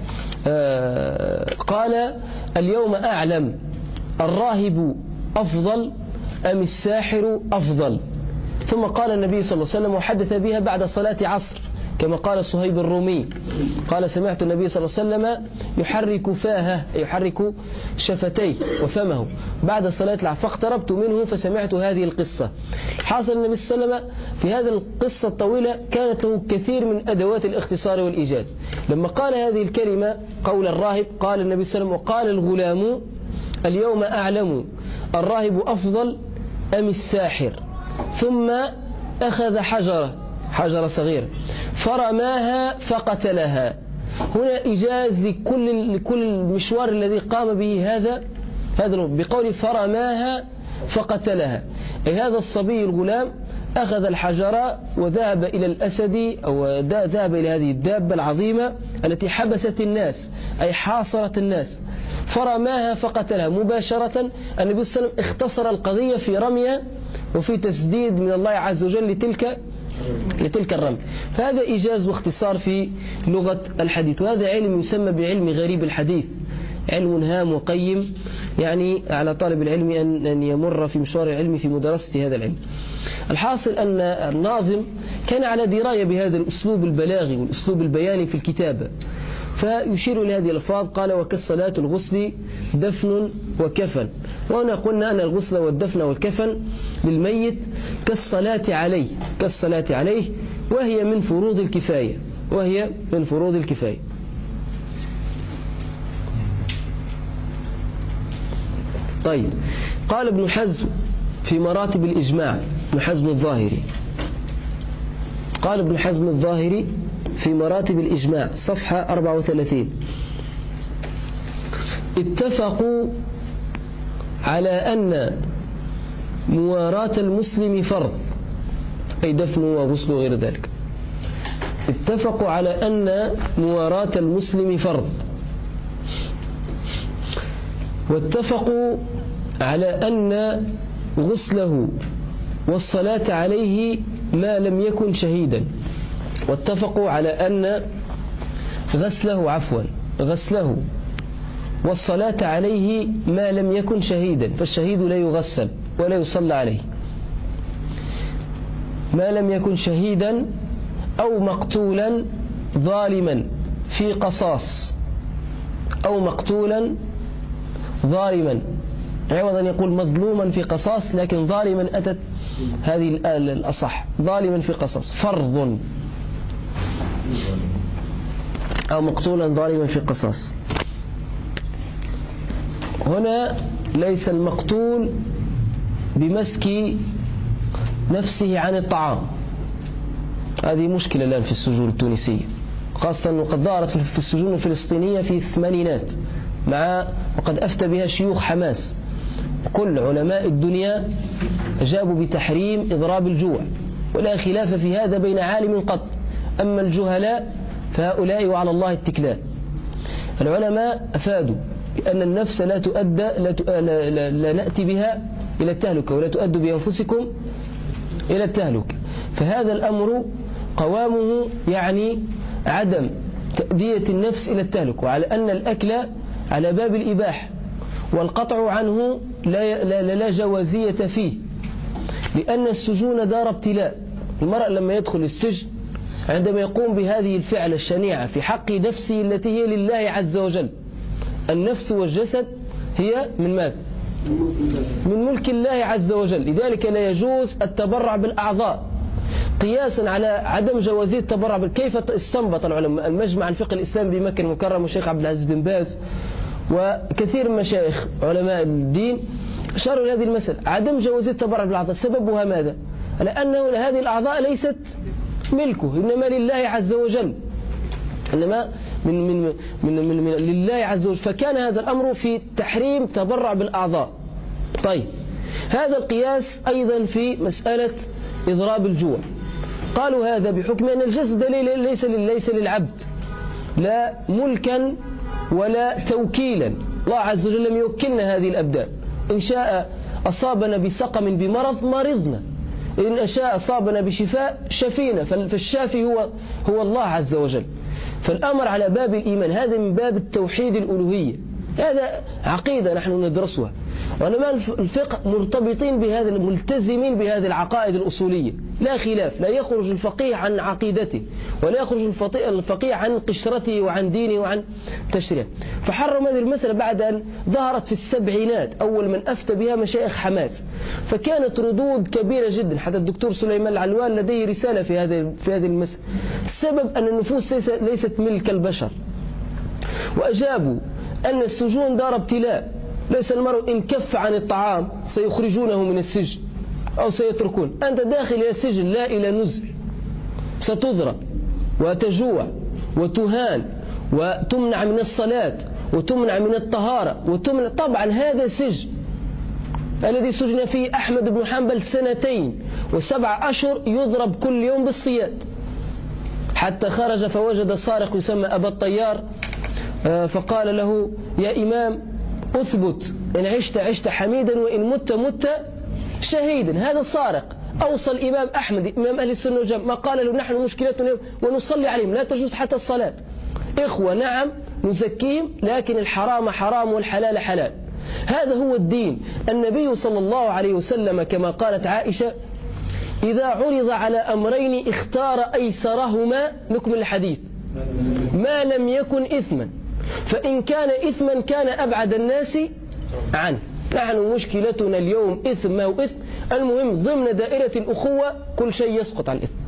قال اليوم أعلم الراهب أفضل أم الساحر أفضل. ثم قال النبي صلى الله عليه وسلم وحدث بها بعد صلاة عصر كما قال صهيب الرومي، قال سمعت النبي صلى الله عليه وسلم يحرك فاهه يحرك شفتيه وفمه بعد صلاة العصر، فاقتربت منه فسمعت هذه القصة. حاصل النبي صلى الله عليه وسلم في هذه القصة الطويلة كانت له كثير من أدوات الاختصار والإيجاز. لما قال هذه الكلمة قول الراهب قال النبي صلى الله عليه وسلم وقال الغلام اليوم أعلم الراهب أفضل أم الساحر، ثم أخذ حجرة حجرة صغيرة فرماها فقتلها. هنا إيجاز لكل لكل المشوار الذي قام به هذا هذا بقول فرماها فقتلها، أي هذا الصبي الغلام أخذ الحجرة وذهب إلى الأسد أو ذهب إلى هذه الدابة العظيمة التي حبست الناس أي حاصرت الناس، فرماها فقتلها مباشرة. النبي صلى الله عليه وسلم اختصر القضية في رمية وفي تسديد من الله عز وجل لتلك لتلك الرمي. فهذا إيجاز واختصار في لغة الحديث، وهذا علم يسمى بعلم غريب الحديث، علم هام وقيم، يعني على طالب العلم أن يمر في مشوار العلم في مدرسة هذا العلم. الحاصل أن الناظم كان على دراية بهذا الأسلوب البلاغي والأسلوب البياني في الكتابة، فيشير إلى هذه الألفاظ قال وكالصلاة الغسل دفن وكفن. وهنا قلنا أن الغسل والدفن والكفن للميت كالصلاة عليه كالصلاة عليه وهي من فروض الكفاية وهي من فروض الكفاية. طيب، قال ابن حزم في مراتب الإجماع، ابن حزم الظاهري قال ابن حزم الظاهري في مراتب الإجماع صفحة أربعة وثلاثين اتفقوا على أن مواراة المسلم فرض، أي دفن وغسل وغير ذلك. اتفقوا على أن مواراة المسلم فرض، واتفقوا على أن غسله والصلاة عليه ما لم يكن شهيدا، واتفقوا على أن غسله عفوا غسله والصلاة عليه ما لم يكن شهيدا، فالشهيد لا يغسل ولا يصلى عليه، ما لم يكن شهيدا أو مقتولا ظالما في قصاص، أو مقتولا ظالما، عوض أن يقول مظلوما في قصاص لكن ظالما أتت هذه الأصح، ظالما في قصاص فرض، أو مقتولا ظالما في قصاص. هنا ليس المقتول بمسك نفسه عن الطعام، هذه مشكلة الآن في السجون التونسية، خاصة وقد ظهرت في السجون الفلسطينية في الثمانينات، مع وقد أفتى بها شيوخ حماس. كل علماء الدنيا أجابوا بتحريم إضراب الجوع، ولا خلاف في هذا بين عالم قط. أما الجهلاء فهؤلاء وعلى الله التكلان. العلماء أفادوا بأن النفس لا تؤدى لا, لا, لا, لا نأتي بها إلى التهلكة، ولا تؤدوا بأنفسكم إلى التهلكة. فهذا الأمر قوامه يعني عدم تأدية النفس إلى التهلكة، وعلى أن الأكل على باب الإباحة، والقطع عنه لا, لا, لا جوازية فيه، لأن السجون دار ابتلاء. المرء لما يدخل السجن عندما يقوم بهذه الفعلة الشنيعة في حق نفسه التي هي لله عز وجل، النفس والجسد هي من ماذا؟ من ملك الله عز وجل. لذلك لا يجوز التبرع بالأعضاء قياسا على عدم جوازية التبرع بال... كيف استنبط العلماء المجمع الفقه الإسلامي بمكة المكرمة والشيخ عبد العزيز بن باز وكثير من مشايخ علماء الدين أشاروا لهذه المسألة عدم جوازية التبرع بالأعضاء. سببها ماذا؟ لأنه هذه الأعضاء ليست ملكه، إنما لله عز وجل، إنما من من من, من, من لله عز وجل. فكان هذا الأمر في تحريم تبرع بالأعضاء. طيب هذا القياس أيضا في مسألة إضراب الجوع. قالوا هذا بحكم أن الجسد ليس ليس للعبد لا ملكا ولا توكيلا. الله عز وجل لم يوكلنا هذه الأبدان. إن شاء أصابنا بسقم بمرض مرضنا، إن شاء أصابنا بشفاء شفينا، فالشافي هو هو الله عز وجل. فالأمر على باب الإيمان هذا من باب التوحيد الألوهية، هذا عقيدة نحن ندرسها. علماء الفقه مرتبطين بهذا، ملتزمين بهذه العقائد الأصولية لا خلاف. لا يخرج الفقيه عن عقيدته ولا يخرج الفقيه عن قشرته وعن دينه وعن تشريعه. فحرم هذه المسألة بعد أن ظهرت في السبعينات، أول من أفتى بها مشايخ حماس، فكانت ردود كبيرة جدا. حتى الدكتور سليمان العلوان لديه رسالة في هذه في هذه المسألة. السبب أن النفوس ليست ملك البشر، وأجابوا أن السجون دار ابتلاء، ليس المرء إن كف عن الطعام سيخرجونه من السجن أو سيتركون. أنت داخل إلى السجن لا إلى نزل، ستضرب وتجوع وتهان وتمنع من الصلاة وتمنع من الطهارة وتمنع. طبعا هذا سجن الذي سجن فيه أحمد بن حنبل سنتين وسبع أشهر يضرب كل يوم بالصياد، حتى خرج فوجد سارق يسمى أبا الطيار فقال له يا إمام أثبت، إن عشت عشت حميدا وإن مت مت شهيدا. هذا السارق أوصل الإمام أحمد إمام أهل السنة والجماعة ما قال له نحن مشكلتنا ونصلي عليهم لا تجوز حتى الصلاة. إخوة نعم نزكيهم، لكن الحرام حرام والحلال حلال. هذا هو الدين. النبي صلى الله عليه وسلم كما قالت عائشة إذا عرض على أمرين اختار أيسرهما، نكمل الحديث، ما لم يكن إثما، فإن كان إثما كان أبعد الناس عنه. نحن مشكلتنا اليوم إثم ما هو إثم، المهم ضمن دائرة الأخوة كل شيء يسقط على الإثم.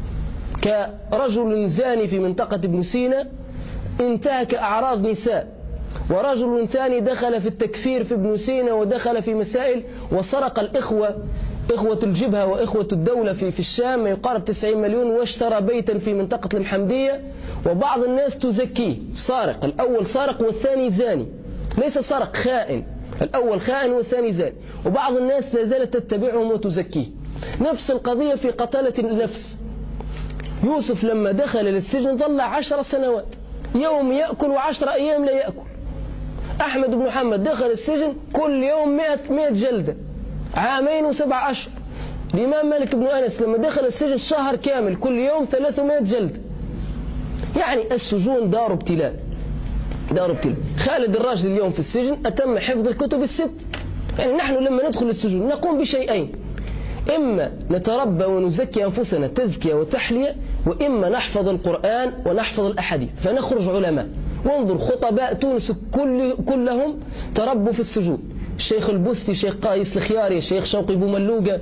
كرجل زاني في منطقة ابن سينا انتهك أعراض نساء، ورجل ثاني دخل في التكفير في ابن سينا ودخل في مسائل وسرق الإخوة إخوة الجبهة وإخوة الدولة في في الشام ما يقارب تسعين مليون، واشترى بيتا في منطقة المحمدية، وبعض الناس تزكيه سارق. الأول سارق والثاني زاني، ليس سارق خائن، الأول خائن والثاني زاني، وبعض الناس لا زالت تتبعهم وتزكيه. نفس القضية في قتلة النفس. يوسف لما دخل للسجن ظل عشر سنوات، يوم يأكل وعشر أيام لا يأكل. أحمد بن محمد دخل السجن كل يوم مئة مئة جلدة، عامين وسبع أشهر. الإمام مالك بن أنس لما دخل السجن شهر كامل كل يوم ثلاثمائة جلدة. يعني السجون دار ابتلاء، دار ابتلاء. خالد الراشد اليوم في السجن أتم حفظ الكتب الست. يعني نحن لما ندخل السجون نقوم بشيئين، إما نتربى ونزكي أنفسنا تزكية وتحلية، وإما نحفظ القرآن ونحفظ الأحاديث فنخرج علماء. وانظر خطباء تونس كل كلهم تربوا في السجون، الشيخ البستي، الشيخ قايس الخياري، الشيخ شوقي بوملوقة،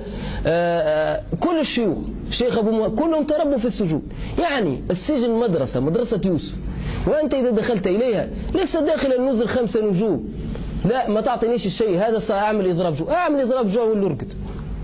كل الشيوخ، الشيخ أبو مو... كلهم تربوا في السجون. يعني السجن مدرسة، مدرسة يوسف، وأنت إذا دخلت إليها لسه داخل النزل خمسة نجوم، لا ما تعطينيش الشيء هذا سأعمل إضراب جوع، أعمل إضراب جوع واللرقد.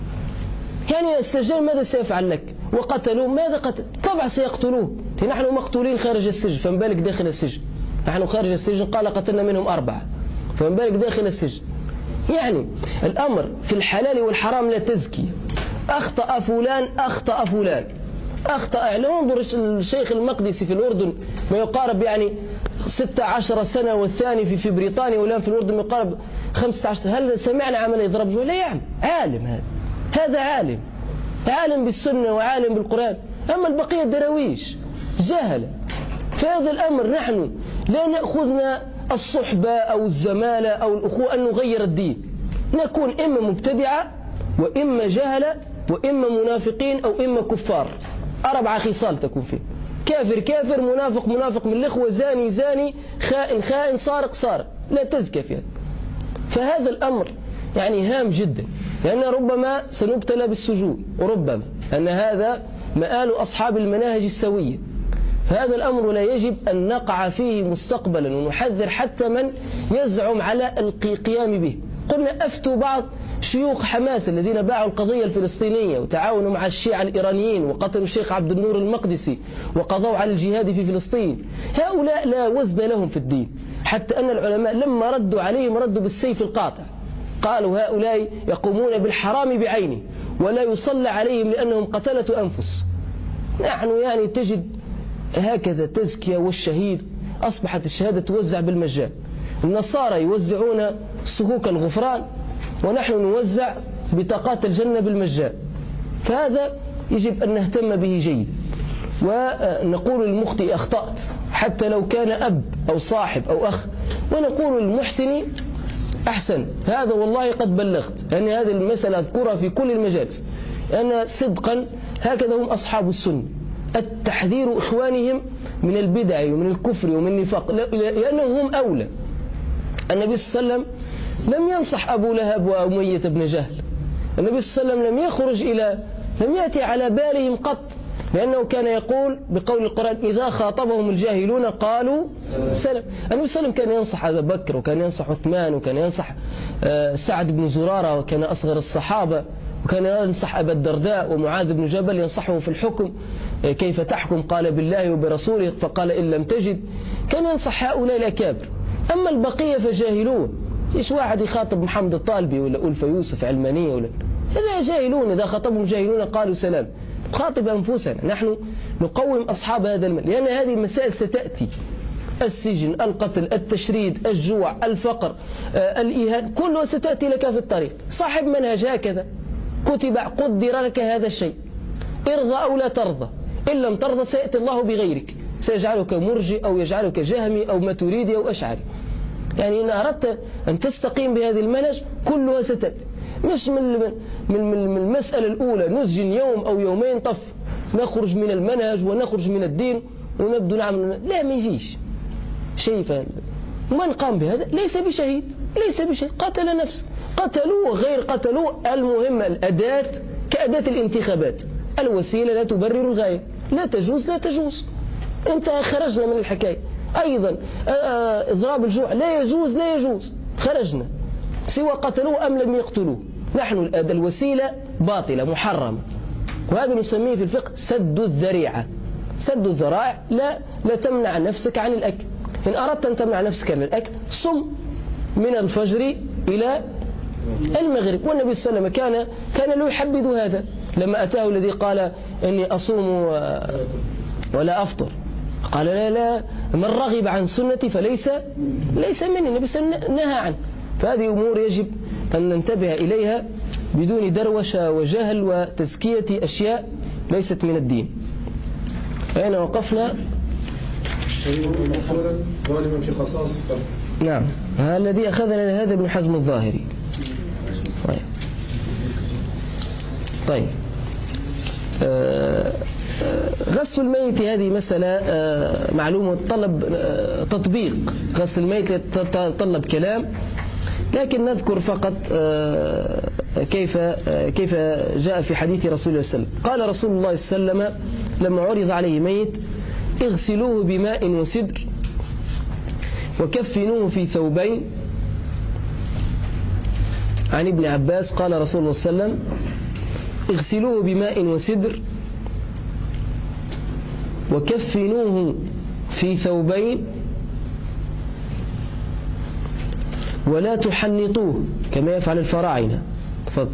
يعني السجان ماذا سيفعل لك؟ وقتلوه ماذا قتل؟ طبعا سيقتلوه. نحن مقتولين خارج السجن فما بالك داخل السجن. نحن خارج السجن قال قتلنا منهم أربعة، فما بالك داخل السجن. يعني الأمر في الحلال والحرام لا تزكي. أخطأ فلان أخطأ فلان أخطأ. لو انظر الشيخ المقدسي في الأردن ما يقارب يعني ستة عشر سنة، والثاني في في بريطانيا والآن في الأردن يقارب خمسة عشر. هل سمعنا عمل يضرب جوع؟ لا يعلم. عالم هذا هذا عالم عالم بالسنة وعالم بالقرآن. أما البقية درويش جهلة. في هذا الأمر نحن لا نأخذنا الصحبة أو الزمالة أو الأخوة أن نغير الدين. نكون إما مبتدعة وإما جهلة وإما منافقين أو إما كفار. أربع خصال تكون فيه: كافر كافر، منافق منافق من الإخوة، زاني زاني، خائن خائن، سارق سارق. لا تزكى فيها. فهذا الأمر يعني هام جدا، لأن ربما سنبتلى بالسجون، وربما أن هذا مآل أصحاب المناهج السوية. فهذا الأمر لا يجب أن نقع فيه مستقبلا، ونحذر حتى من يزعم على القيام به. قلنا أفتوا بعض شيوخ حماس الذين باعوا القضية الفلسطينية وتعاونوا مع الشيعة الإيرانيين وقتلوا الشيخ عبد النور المقدسي وقضوا على الجهاد في فلسطين. هؤلاء لا وزن لهم في الدين، حتى أن العلماء لما ردوا عليهم ردوا بالسيف القاطع. قالوا هؤلاء يقومون بالحرام بعينه ولا يصلى عليهم لأنهم قتلة أنفس. نحن يعني تجد هكذا تزكية، والشهيد أصبحت الشهادة توزع بالمجان. النصارى يوزعون صكوك الغفران ونحن نوزع بطاقات الجنة بالمجان. فهذا يجب أن نهتم به جيد، ونقول للمخطئ أخطأت حتى لو كان أب أو صاحب أو أخ، ونقول للمحسن أحسن، هذا والله قد بلغت. لأن هذه المسألة أذكرها في كل المجالس، لأن صدقا هكذا هم أصحاب السنة، التحذير إخوانهم من البدع ومن الكفر ومن النفاق، لأنهم هم أولى. النبي صلى الله عليه وسلم لم ينصح أبو لهب وأمية بن جهل. النبي صلى الله عليه وسلم لم يخرج إلى لم يأتي على بالهم قط، لأنه كان يقول بقول القرآن إذا خاطبهم الجاهلون قالوا سلام. النبي صلى الله عليه وسلم كان ينصح أبا بكر، وكان ينصح عثمان، وكان ينصح سعد بن زرارة، وكان أصغر الصحابة، وكان ينصح أبا الدرداء ومعاذ بن جبل ينصحه في الحكم كيف تحكم، قال بالله وبرسوله فقال إن لم تجد. كان ينصح هؤلاء الأكابر. أما البقية فجاهلون. إيش واحد يخاطب محمد الطالبي ولا ألفة يوسف علمانية ولا هذا جاهلون، إذا خاطبهم جاهلون قالوا سلام. نخاطب أنفسنا، نحن نقوم أصحاب هذا المال، لأن هذه المسائل ستأتي: السجن، القتل، التشريد، الجوع، الفقر، آه، الإهانة، كلها ستأتي لك في الطريق. صاحب منهج هكذا كتب قدر لك هذا الشيء، ارضى أو لا ترضى، إن لم ترضى سيأتي الله بغيرك، سيجعلك مرجئ أو يجعلك جهمي أو ماتريدي أو أشعري. يعني إن أردت أن تستقيم بهذه المنهج كلها ستأتي، مش من من من المسألة الأولى نسجن يوم أو يومين طف نخرج من المنهج ونخرج من الدين ونبدو نعمل، لا ما يجيش شيء. من قام بهذا ليس بشهيد، ليس بشيء، قتل نفسه، قتلوه غير قتلوه، المهم الأداة كأداة الانتخابات، الوسيلة لا تبرر الغاية، لا تجوز لا تجوز. انت خرجنا من الحكاية. أيضا إضراب الجوع لا يجوز لا يجوز، خرجنا، سوى قتلوه أم لم يقتلوه. نحن الوسيلة باطلة محرمة، وهذا نسميه في الفقه سد الذريعة. سد الذرائع، لا لا تمنع نفسك عن الأكل. إن أردت أن تمنع نفسك عن الأكل صم من الفجر إلى المغرب. والنبي صلى الله عليه وسلم كان كان لا يحبذ هذا. لما أتاه الذي قال إني أصوم ولا أفطر قال لا لا من رغب عن سنتي فليس ليس مني. النبي صلى الله عليه وسلم نهى عنه. فهذه أمور يجب أن ننتبه إليها بدون دروشة وجهل وتزكية أشياء ليست من الدين. أين وقفنا؟ غالبا في خصائص. نعم، الذي أخذنا لهذا ابن حزم الظاهري. طيب, طيب. آه غسل الميت هذه مسألة آه معلومة طلب آه تطبيق. غسل الميت يتطلب كلام، لكن نذكر فقط آه كيف آه كيف جاء في حديث رسول الله صلى الله عليه وسلم. قال رسول الله صلى الله عليه وسلم لما عرض عليه ميت: اغسلوه بماء وسدر وكفنوه في ثوبين. عن ابن عباس قال رسول الله صلى الله عليه وسلم: اغسلوه بماء وسدر وكفنوه في ثوبين ولا تحنطوه كما يفعل الفراعنة. تفضل.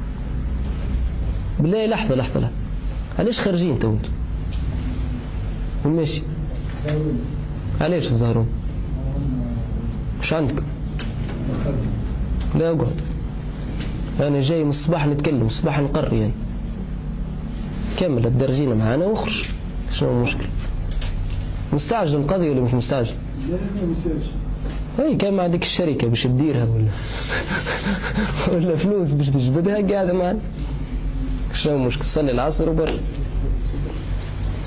بالله لحظة لحظة لحظة، علاش خارجين تو وماشي؟ علاش الزهرون؟ مش عندك؟ لا اقعد، أنا جاي من الصباح نتكلم، الصباح نقر يعني. كمل الدرجين معانا واخرج، شنو المشكلة؟ مستعجل القضية ولا مش مستعجل؟ هاي كان ما عندك الشركة باش تديرها ولا ولا فلوس باش تجبدها قاعدة معنا، شنو المشكلة؟ صلي العصر وبر.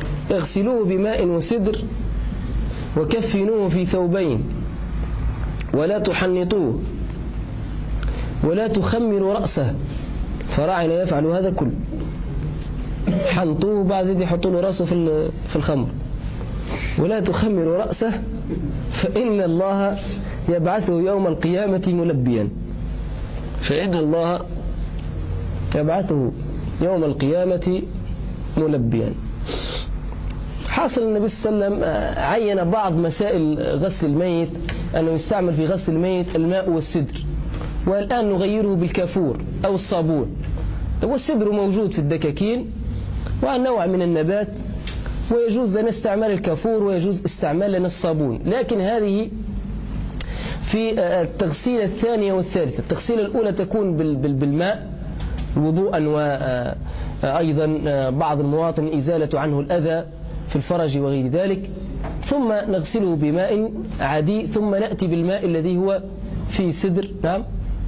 اغسلوه بماء وسدر وكفنوه في ثوبين ولا تحنطوه ولا تخمروا رأسه، فراعنا يفعل هذا كله، حنطوه بعد ذلك يحطوا له رأسه في في الخمر. ولا تخمروا رأسه فإن الله يبعثه يوم القيامة ملبيا، فإن الله يبعثه يوم القيامة ملبيا. حاصل النبي صلى الله عليه وسلم عين بعض مسائل غسل الميت أنه يستعمل في غسل الميت الماء والسدر، والآن نغيره بالكافور أو الصابون. والسدر موجود في الدكاكين ونوع من النبات، ويجوز لنا استعمال الكافور ويجوز استعمال لنا الصابون. لكن هذه في التغسيل الثانية والثالثة. التغسيل الأولى تكون بالماء وضوءا، وأيضا بعض المواطن إزالة عنه الأذى في الفرج وغير ذلك، ثم نغسله بماء عادي، ثم نأتي بالماء الذي هو فيه سدر. نعم،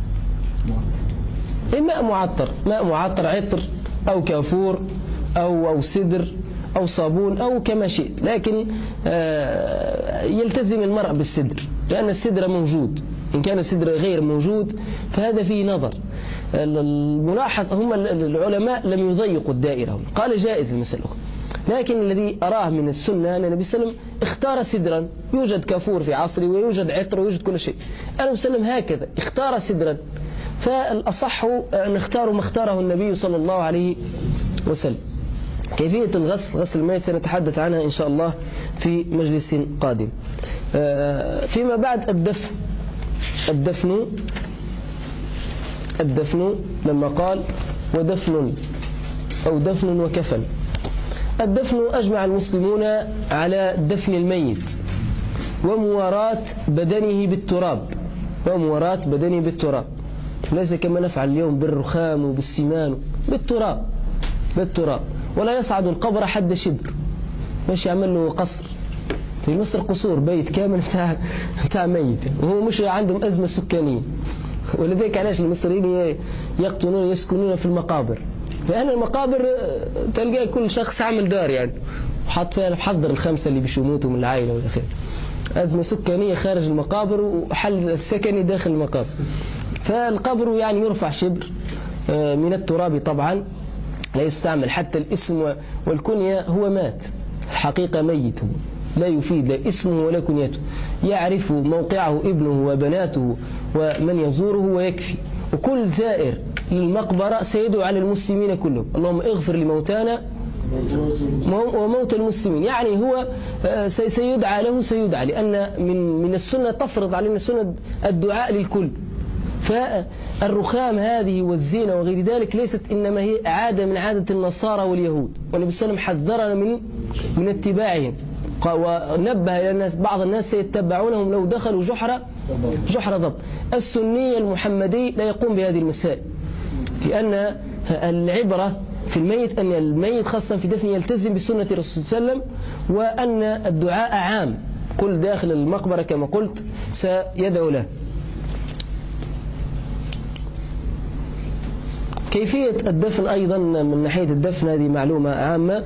ماء معطر، ماء معطر عطر أو كافور أو أو سدر أو صابون أو كما شئت، لكن يلتزم المرء بالسدر لأن السدر موجود. إن كان السدر غير موجود فهذا فيه نظر. الملاحظ هم العلماء لم يضيقوا الدائرة، قال جائز المسألة، لكن الذي أراه من السنة أن النبي صلى الله عليه وسلم اختار سدرا، يوجد كافور في عصره ويوجد عطر ويوجد كل شيء. النبي صلى الله عليه وسلم هكذا اختار سدرا، فالأصح أن نختار ما اختاره النبي صلى الله عليه وسلم. كيفية الغسل، غسل الميت سنتحدث عنها إن شاء الله في مجلس قادم. فيما بعد الدفن. الدفن الدفن لما قال ودفن أو دفن وكفن. الدفن أجمع المسلمون على دفن الميت ومواراة بدنه بالتراب، ومواراة بدنه بالتراب، ليس كما نفعل اليوم بالرخام وبالسمان، بالتراب بالتراب. ولا يصعد القبر حد شبر، مش يعمل له قصر. في مصر قصور بيت كامل بتاع بتاع ميت، وهو مش عندهم أزمة سكانية، ولذلك علاش المصريين يقطنون يسكنون في المقابر، لأن المقابر تلقى كل شخص عامل دار يعني، وحط فيها محضر الخمسة اللي بيشوموتوا من العائلة والأخير. أزمة سكانية خارج المقابر وحل السكني داخل المقابر. فالقبر يعني يرفع شبر من التراب طبعا، لا يستعمل حتى الاسم والكنية. هو مات الحقيقة ميت، لا يفيد لا اسمه ولا كنيته، يعرف موقعه ابنه وبناته ومن يزوره ويكفي. وكل زائر للمقبرة سيدعو على المسلمين كلهم، اللهم اغفر لموتانا وموت المسلمين. يعني هو سيدعى له سيدعى، لأن من من السنة تفرض علينا سنة الدعاء للكل. فالرخام هذه والزينة وغير ذلك ليست إنما هي عادة من عادة النصارى واليهود، والنبي صلى الله عليه وسلم حذرنا من من اتباعهم، ونبه إلى الناس بعض الناس سيتبعونهم لو دخلوا جحر جحر ضب. السني المحمدي لا يقوم بهذه المسائل، لأن العبرة في الميت أن الميت خاصة في دفنه يلتزم بسنة الرسول صلى الله عليه وسلم، وأن الدعاء عام، كل داخل المقبرة كما قلت سيدعو له. كيفية الدفن أيضا من ناحية الدفن هذه معلومة عامة،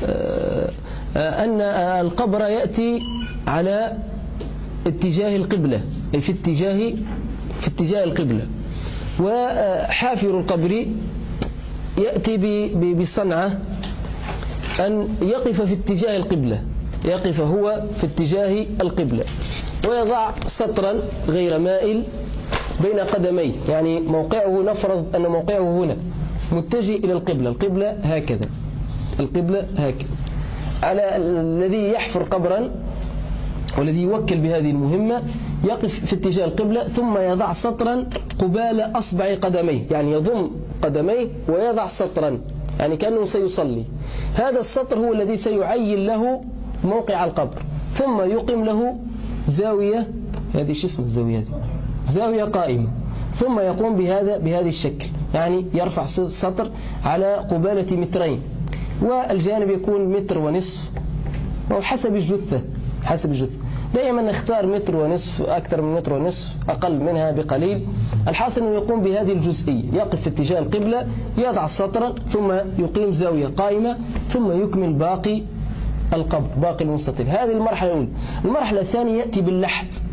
أن القبر يأتي على اتجاه القبلة، أي في اتجاه في اتجاه القبلة. وحافر القبر يأتي بصنعة أن يقف في اتجاه القبلة، يقف هو في اتجاه القبلة، ويضع سطرا غير مائل بين قدميه، يعني موقعه نفرض أن موقعه هنا متجه إلى القبلة، القبلة هكذا، القبلة هكذا. على الذي يحفر قبرا والذي يوكل بهذه المهمة يقف في اتجاه القبلة، ثم يضع سطرا قبال أصبع قدميه، يعني يضم قدميه ويضع سطرا، يعني كأنه سيصلي. هذا السطر هو الذي سيعين له موقع القبر، ثم يقيم له زاوية، هذه شو اسم الزاوية هذه؟ زاوية قائمة، ثم يقوم بهذا بهذه الشكل، يعني يرفع سطر على قبالة مترين، والجانب يكون متر ونصف، وحسب الجثة حسب الجثة. دائما نختار متر ونصف، أكثر من متر ونصف، أقل منها بقليل. الحاصل أنه يقوم بهذه الجزئية، يقف في اتجاه القبلة، يضع سطرا، ثم يقيم زاوية قائمة، ثم يكمل باقي القبر، باقي المستطيل. هذه المرحلة الأولى. المرحلة الثانية يأتي باللحد،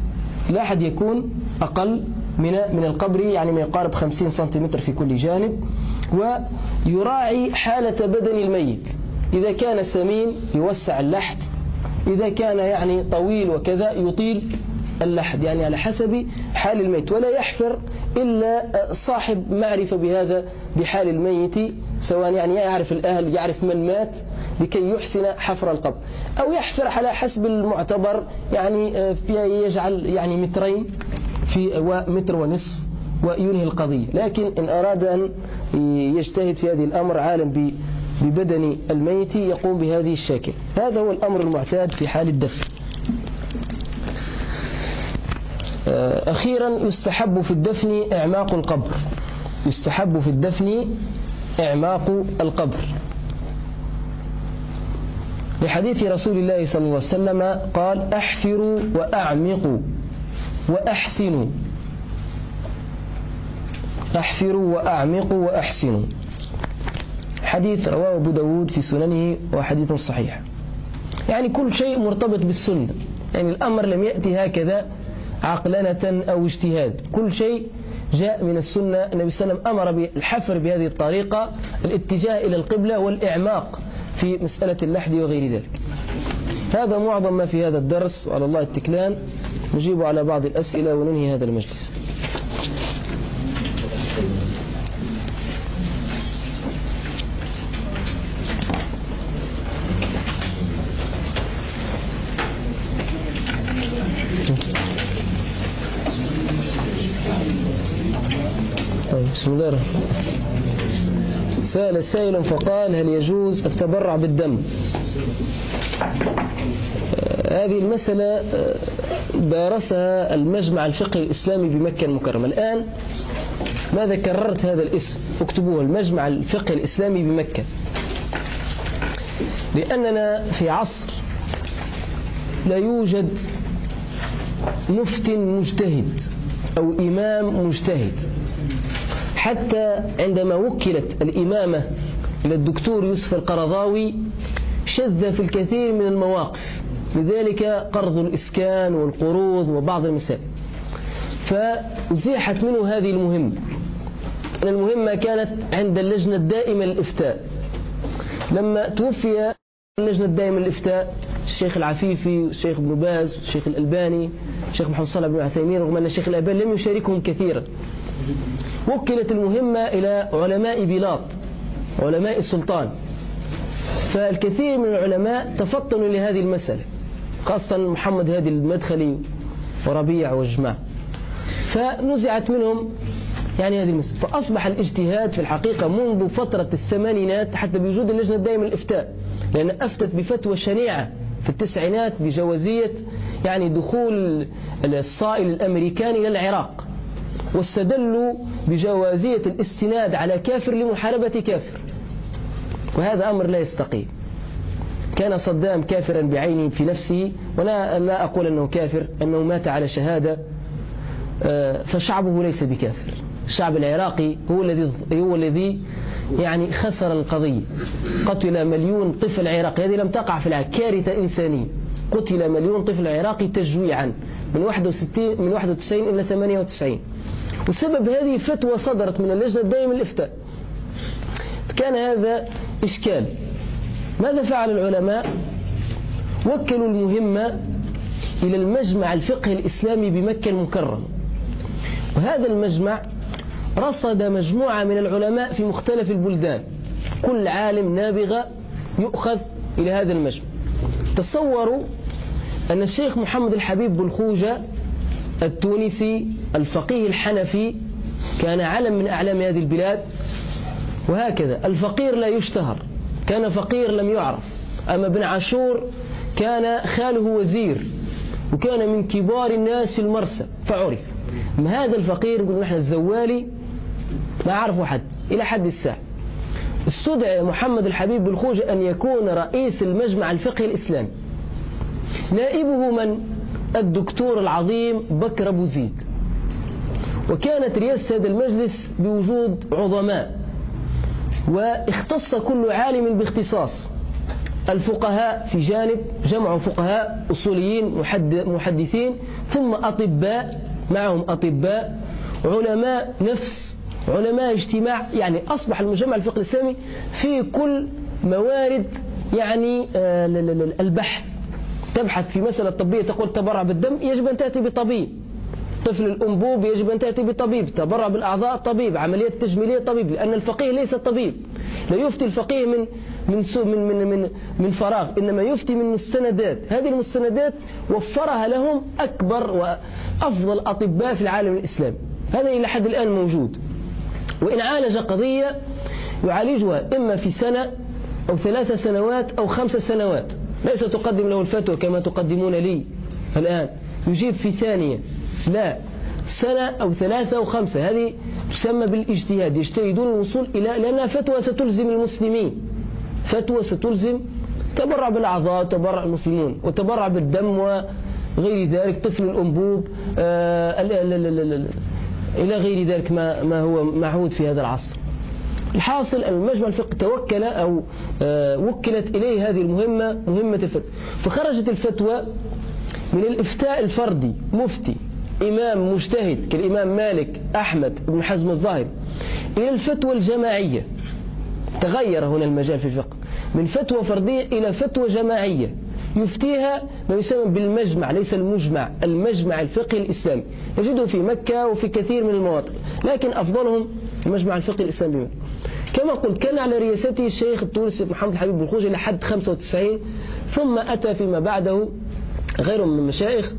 اللحد يكون أقل من من القبر، يعني ما يقارب خمسين سنتيمتر في كل جانب. ويراعي حالة بدن الميت، إذا كان سمين يوسع اللحد، إذا كان يعني طويل وكذا يطيل اللحد، يعني على حسب حال الميت. ولا يحفر إلا صاحب معرفة بهذا بحال الميت، سواء يعني يعرف الأهل يعرف من مات لكي يحسن حفر القبر، أو يحفر على حسب المعتبر، يعني يجعل يعني مترين في ومتر ونصف وينهي القضية. لكن إن أراد أن يجتهد في هذه الأمر عالم ببدن الميت يقوم بهذه الشكل. هذا هو الأمر المعتاد في حال الدفن. أخيرا يستحب في الدفن إعماق القبر. يستحب في الدفن إعماق القبر لحديث رسول الله صلى الله عليه وسلم قال: أحفروا وأعمقوا وأحسنوا. أحفروا وأعمقوا وأحسنوا. حديث رواه أبو داود في سننه وحديث صحيح. يعني كل شيء مرتبط بالسنة، يعني الأمر لم يأتي هكذا عقلنة أو اجتهاد، كل شيء جاء من السنة. النبي صلى الله عليه وسلم أمر بالحفر بهذه الطريقة، الاتجاه إلى القبلة والإعماق في مسألة اللحد وغير ذلك. هذا معظم ما في هذا الدرس، وعلى الله التكلان. نجيب على بعض الأسئلة وننهي هذا المجلس. بسم الله الرحمن الرحيم. سأل سائل فقال: هل يجوز التبرع بالدم؟ هذه المسألة دارسها المجمع الفقهي الإسلامي بمكة المكرمة. الآن ماذا كررت هذا الاسم؟ اكتبوه: المجمع الفقهي الإسلامي بمكة. لأننا في عصر لا يوجد مفت مجتهد أو إمام مجتهد. حتى عندما وكلت الإمامة إلى الدكتور يوسف القرضاوي شذ في الكثير من المواقف، لذلك قرض الإسكان والقروض وبعض المسائل، فأزيحت منه هذه المهمة. المهمة كانت عند اللجنة الدائمة للإفتاء. لما توفي اللجنة الدائمة للإفتاء الشيخ العفيفي والشيخ ابن باز والشيخ الألباني والشيخ محمد صالح بن عثيمين، رغم أن الشيخ الألباني لم يشاركهم كثيرا، وكلت المهمة إلى علماء بلاط، علماء السلطان. فالكثير من العلماء تفطنوا لهذه المسألة، خاصة محمد هادي المدخلي وربيع والجماعة، فنزعت منهم يعني هذه المسألة. فأصبح الاجتهاد في الحقيقة منذ فترة الثمانينات حتى بوجود اللجنة الدائمة للإفتاء، لأن أفتت بفتوى شنيعة في التسعينات بجوازية يعني دخول الصائل الأمريكاني إلى العراق، واستدلوا بجوازية الاستناد على كافر لمحاربة كافر، وهذا أمر لا يستقيم. كان صدام كافرا بعينه في نفسه، ولا لا أقول أنه كافر، أنه مات على شهادة، فشعبه ليس بكافر. الشعب العراقي هو الذي هو الذي يعني خسر القضية. قتل مليون طفل عراقي، هذه لم تقع في العراق، كارثة إنسانية. قتل مليون طفل عراقي تجويعا من واحد وستين من واحد وتسعين إلى ثمانية وتسعين، وسبب هذه فتوى صدرت من اللجنة الدائمة للإفتاء. كان هذا إشكال. ماذا فعل العلماء؟ وكلوا المهمة إلى المجمع الفقهي الإسلامي بمكة المكرمة، وهذا المجمع رصد مجموعة من العلماء في مختلف البلدان، كل عالم نابغة يؤخذ إلى هذا المجمع. تصوروا أن الشيخ محمد الحبيب بالخوجة التونسي الفقيه الحنفي كان علم من أعلام هذه البلاد، وهكذا الفقير لا يشتهر، كان فقير لم يعرف. أما ابن عاشور كان خاله وزير، وكان من كبار الناس في المرسى فعرف. ما هذا الفقير يقول نحن الزوالي ما عرفوا حد إلى حد الساعة. استدعى محمد الحبيب بالخوجة أن يكون رئيس المجمع الفقهي الإسلامي. نائبه من؟ الدكتور العظيم بكر أبو زيد. وكانت رئاسة هذا المجلس بوجود عظماء، واختص كل عالم باختصاص. الفقهاء في جانب، جمع فقهاء أصوليين محدثين، ثم أطباء معهم أطباء، علماء نفس، علماء اجتماع. يعني أصبح المجمع الفقهي الإسلامي في كل موارد يعني البحث. تبحث في مسألة طبية تقول تبرع بالدم، يجب أن تأتي بطبيب. طفل الأنبوب يجب أن تأتي بطبيب. تبرع بالأعضاء طبيب. عمليات تجميلية طبيب، لأن الفقيه ليس طبيب. لا يفتي الفقيه من من من من من, من فراغ، إنما يفتي من مستندات. هذه المستندات وفرها لهم أكبر وأفضل أطباء في العالم الإسلامي. هذا إلى حد الآن موجود. وإن عالج قضية يعالجها إما في سنة أو ثلاث سنوات أو خمس سنوات، ليس تقدم له الفتوى كما تقدمون لي الآن يجيب في ثانية، لا، سنة أو ثلاثة أو خمسة. هذه تسمى بالاجتهاد، يجتهدون الوصول إلى، لأنها فتوى ستلزم المسلمين، فتوى ستلزم تبرع بالأعضاء، تبرع المسلمون، وتبرع بالدم وغير ذلك، طفل الأنبوب آه إلى غير ذلك ما ما هو معهود في هذا العصر. الحاصل المجمع الفقهي توكل أو آه وكلت إليه هذه المهمة، مهمة الفتوى. فخرجت الفتوى من الإفتاء الفردي، مفتي إمام مجتهد كالإمام مالك، أحمد بن حزم الظاهري، إلى الفتوى الجماعية. تغير هنا المجال في الفقه من فتوى فردية إلى فتوى جماعية يفتيها ما يسمى بالمجمع، ليس المجمع، المجمع الفقهي الإسلامي. يجده في مكة وفي كثير من المواطن، لكن أفضلهم المجمع الفقهي الإسلامي بمكة. كما قلت كان على رئاسته الشيخ التونسي محمد الحبيب بن خوجة لحد خمسة وتسعين، ثم أتى فيما بعده غيره من المشايخ،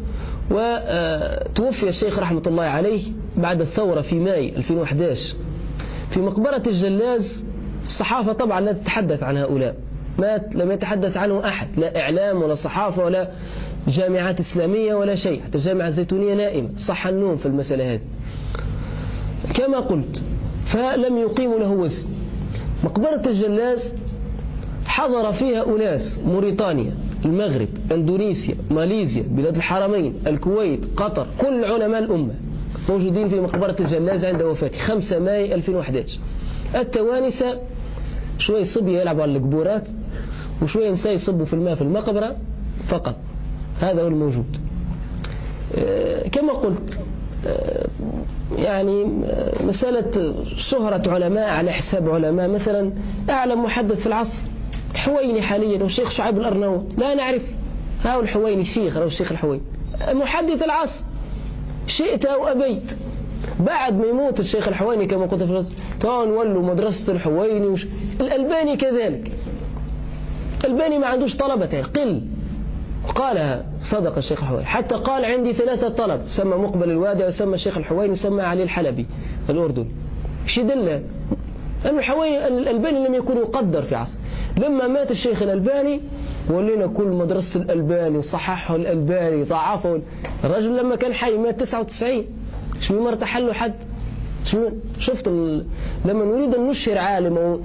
وتوفي الشيخ رحمة الله عليه بعد الثورة في ماي ألفين وأحد عشر في مقبرة الجلاز. الصحافة طبعا لا تتحدث عن هؤلاء، ما لم يتحدث عنه أحد، لا إعلام ولا صحافة ولا جامعات إسلامية ولا شيء، حتى الجامعة الزيتونية نائمة، صح النوم في المسألة هذه كما قلت. فلم يقيموا له وزن. مقبرة الجلاز حضر فيها أناس موريتانيا، المغرب، اندونيسيا، ماليزيا، بلاد الحرمين، الكويت، قطر، كل علماء الأمة موجودين في مقبرة الجلاز عند وفاته خمسة ماي ألفين وأحد عشر. التوانسة شوي صبية يلعبوا على القبورات، وشوي نساء يصبوا في الماء في المقبرة فقط. هذا هو الموجود. كما قلت يعني مسألة شهرة علماء على حساب علماء. مثلا أعلم محدث في العصر حويني حاليا والشيخ شعيب الأرناؤوط، لا نعرف. ها هو الحويني شيخ، أو الشيخ الحويني محدث العصر، شئت أو أبيت. بعد ما يموت الشيخ الحويني كما قلت في العصر تون ولوا مدرسة الحويني وش... الألباني كذلك. الألباني ما عندوش طلبة، قل. وقالها صدق الشيخ الحويني، حتى قال عندي ثلاثة طلب، سمى مقبل الوادع وسمى الشيخ الحويني وسمى علي الحلبي الأردن. ايش يدل؟ أن الحويني الألباني لم يكن يقدر في عصر. لما مات الشيخ الألباني ولينا كل مدرسة الألباني، صححه الألباني، ضعفه. الرجل لما كان حي مات تسعة وتسعين، شو ما ارتحله حد. شفت ال... لما نريد أن نشهر عالم أو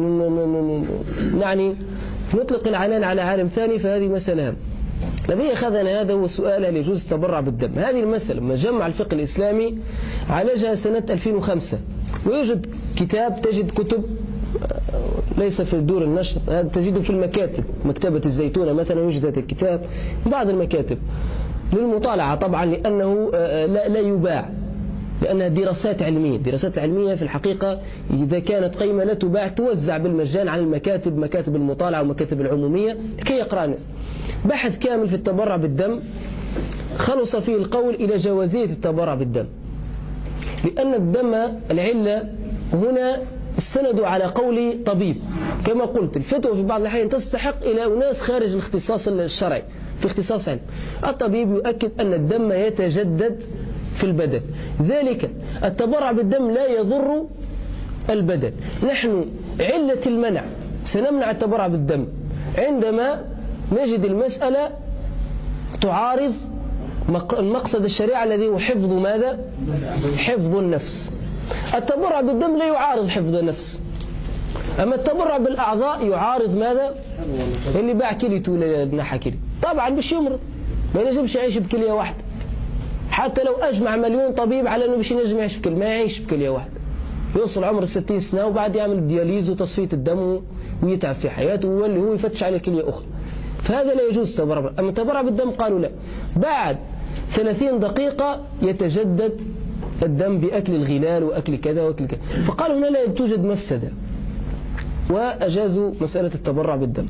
يعني نطلق العنان على عالم ثاني، فهذه مسألة. الذي أخذنا هذا هو سؤال هل يجوز التبرع بالدم. هذه المسألة مجمع الفقه الإسلامي عالجها سنة ألفين وخمسة، ويوجد كتاب، تجد كتب ليس في دور النشر، هذا تجده في المكاتب، مكتبة الزيتونة مثلا يوجد هذا الكتاب، بعض المكاتب للمطالعة طبعا، لأنه لا, لا يباع، لأنها دراسات علمية. دراسات علمية في الحقيقة إذا كانت قيمة لا تباع، توزع بالمجان على المكاتب، مكاتب المطالعة ومكاتب العمومية كي يقرأ. بحث كامل في التبرع بالدم خلص فيه القول إلى جوازية التبرع بالدم، لأن الدم العلة هنا استندوا على قول طبيب. كما قلت الفتوى في بعض الأحيان تستحق إلى أناس خارج الاختصاص الشرعي، في اختصاص علم. الطبيب يؤكد أن الدم يتجدد في البدن، ذلك التبرع بالدم لا يضر البدن. نحن علة المنع سنمنع التبرع بالدم عندما نجد المسألة تعارض المقصد الشريعة الذي هو حفظ ماذا؟ حفظ النفس. التبرع بالدم لا يعارض حفظ النفس، أما التبرع بالأعضاء يعارض ماذا؟ اللي باع كليته ولا نحى كلي طبعا مش يمرض، ما ينجمش يعيش بكلية واحدة، حتى لو أجمع مليون طبيب على أنه مش ينجم يعيش بكلية، ما يعيش بكلية واحدة، يوصل عمر ستين سنة وبعد يعمل دياليز وتصفية الدم ويتعب في حياته ويولي هو يفتش عليه كلية أخرى، فهذا لا يجوز تبرع. أما تبرع بالدم قالوا لا، بعد ثلاثين دقيقة يتجدد الدم بأكل الغلال وأكل كذا وأكل كذا، فقالوا هنا لا توجد مفسدة وأجازوا مسألة التبرع بالدم.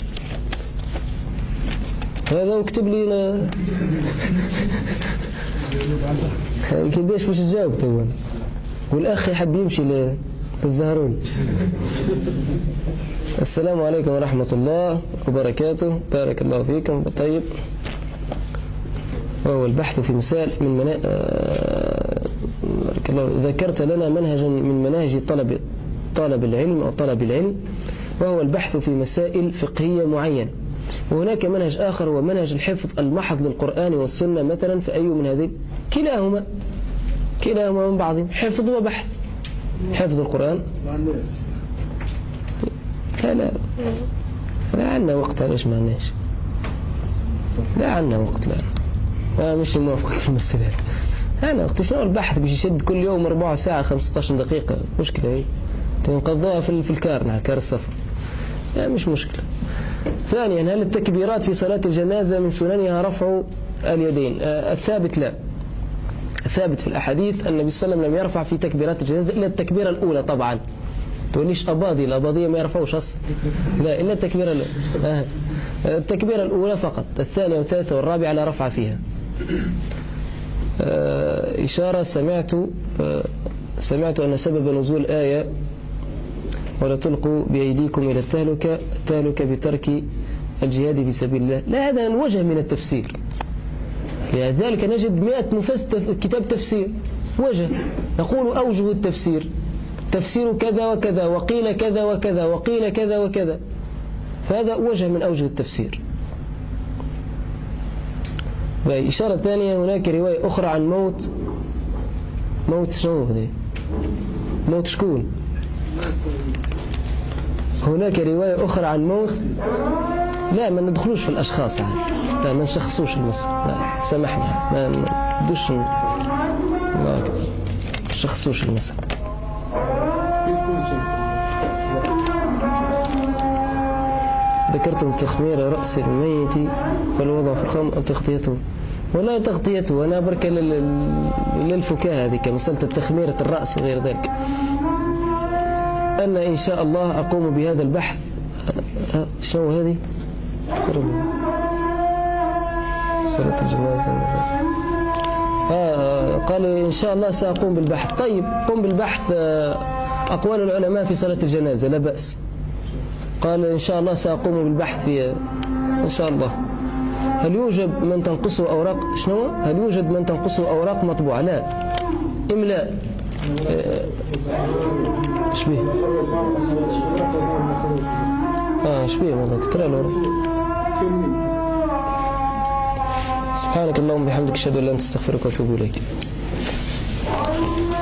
هذا مكتب لي كداش مش تجاوب تو، والأخ يحب يمشي للزهرون. السلام عليكم ورحمة الله وبركاته، بارك الله فيكم. طيب، وهو البحث في مسائل من منا... بارك الله، ذكرت لنا منهجا من مناهج طلب طلب العلم أو طلب العلم، وهو البحث في مسائل فقهية معينة، وهناك منهج آخر هو منهج الحفظ المحض للقرآن والسنة مثلا، فأي من هذه؟ كلاهما كلاهما من بعضهم، حفظ وبحث. حفظ القرآن لا لا لا عنا وقت، ليش ما عناش؟ لا عنا وقت، لا ما مش موافق في المسألة. أنا وقت شنو البحث باش يشد كل يوم ربع ساعة خمسة عشر دقيقة، مشكلة هي تنقضوها في في الكار كار السفر، لا مش مشكلة. ثانيا، هل التكبيرات في صلاة الجنازة من سننها رفع اليدين؟ آه الثابت لا. الثابت في الأحاديث أن النبي صلى الله عليه وسلم لم يرفع في تكبيرات الجنازة إلا التكبيرة الأولى. طبعا تقوليش أباضي، الأباضية ما يرفعوش أصلا، لا إلا التكبيرة الأولى. آه. التكبيرة الأولى فقط، الثانية والثالثة والرابعة لا رفع فيها. آه إشارة سمعت آه سمعت أن سبب نزول آية ولا تلقوا بأيديكم إلى التهلكة التهلكة بترك الجهاد في سبيل الله، لا هذا وجه من التفسير، لذلك نجد مئة مفسر كتاب تفسير وجه، نقول أوجه التفسير، تفسير كذا وكذا وقيل كذا وكذا وقيل كذا وكذا، فهذا وجه من أوجه التفسير. إشارة ثانية، هناك رواية أخرى عن موت موت شنو هذه؟ موت شكون؟ هناك رواية أخرى عن موت، لا ما ندخلوش في الأشخاص يعني. لا ما نشخصوش المسألة، لا سامحني، ما ندوش ما نشخصوش المسألة. ذكرتم تخمير رأس الميت فالوضع في الخم أو تغطيته، ولا تغطيته، أنا برك للفكاهة هذه كمسألة التخميرة الرأس وغير ذلك. أنا إن شاء الله أقوم بهذا البحث. شنو هذه؟ صلاة الجنازة. آه قال إن شاء الله سأقوم بالبحث. طيب قم بالبحث أقوال العلماء في صلاة الجنازة لا بأس. قال إن شاء الله سأقوم بالبحث في إن شاء الله. هل يوجد من تنقصه أوراق؟ شنو؟ هل يوجد من تنقصه أوراق مطبوعة؟ لا. إملاء. شبيه آه شبيه والله ترى له. سبحانك اللهم وبحمدك أشهد أن لا إله إلا أنت أستغفرك وأتوب إليك.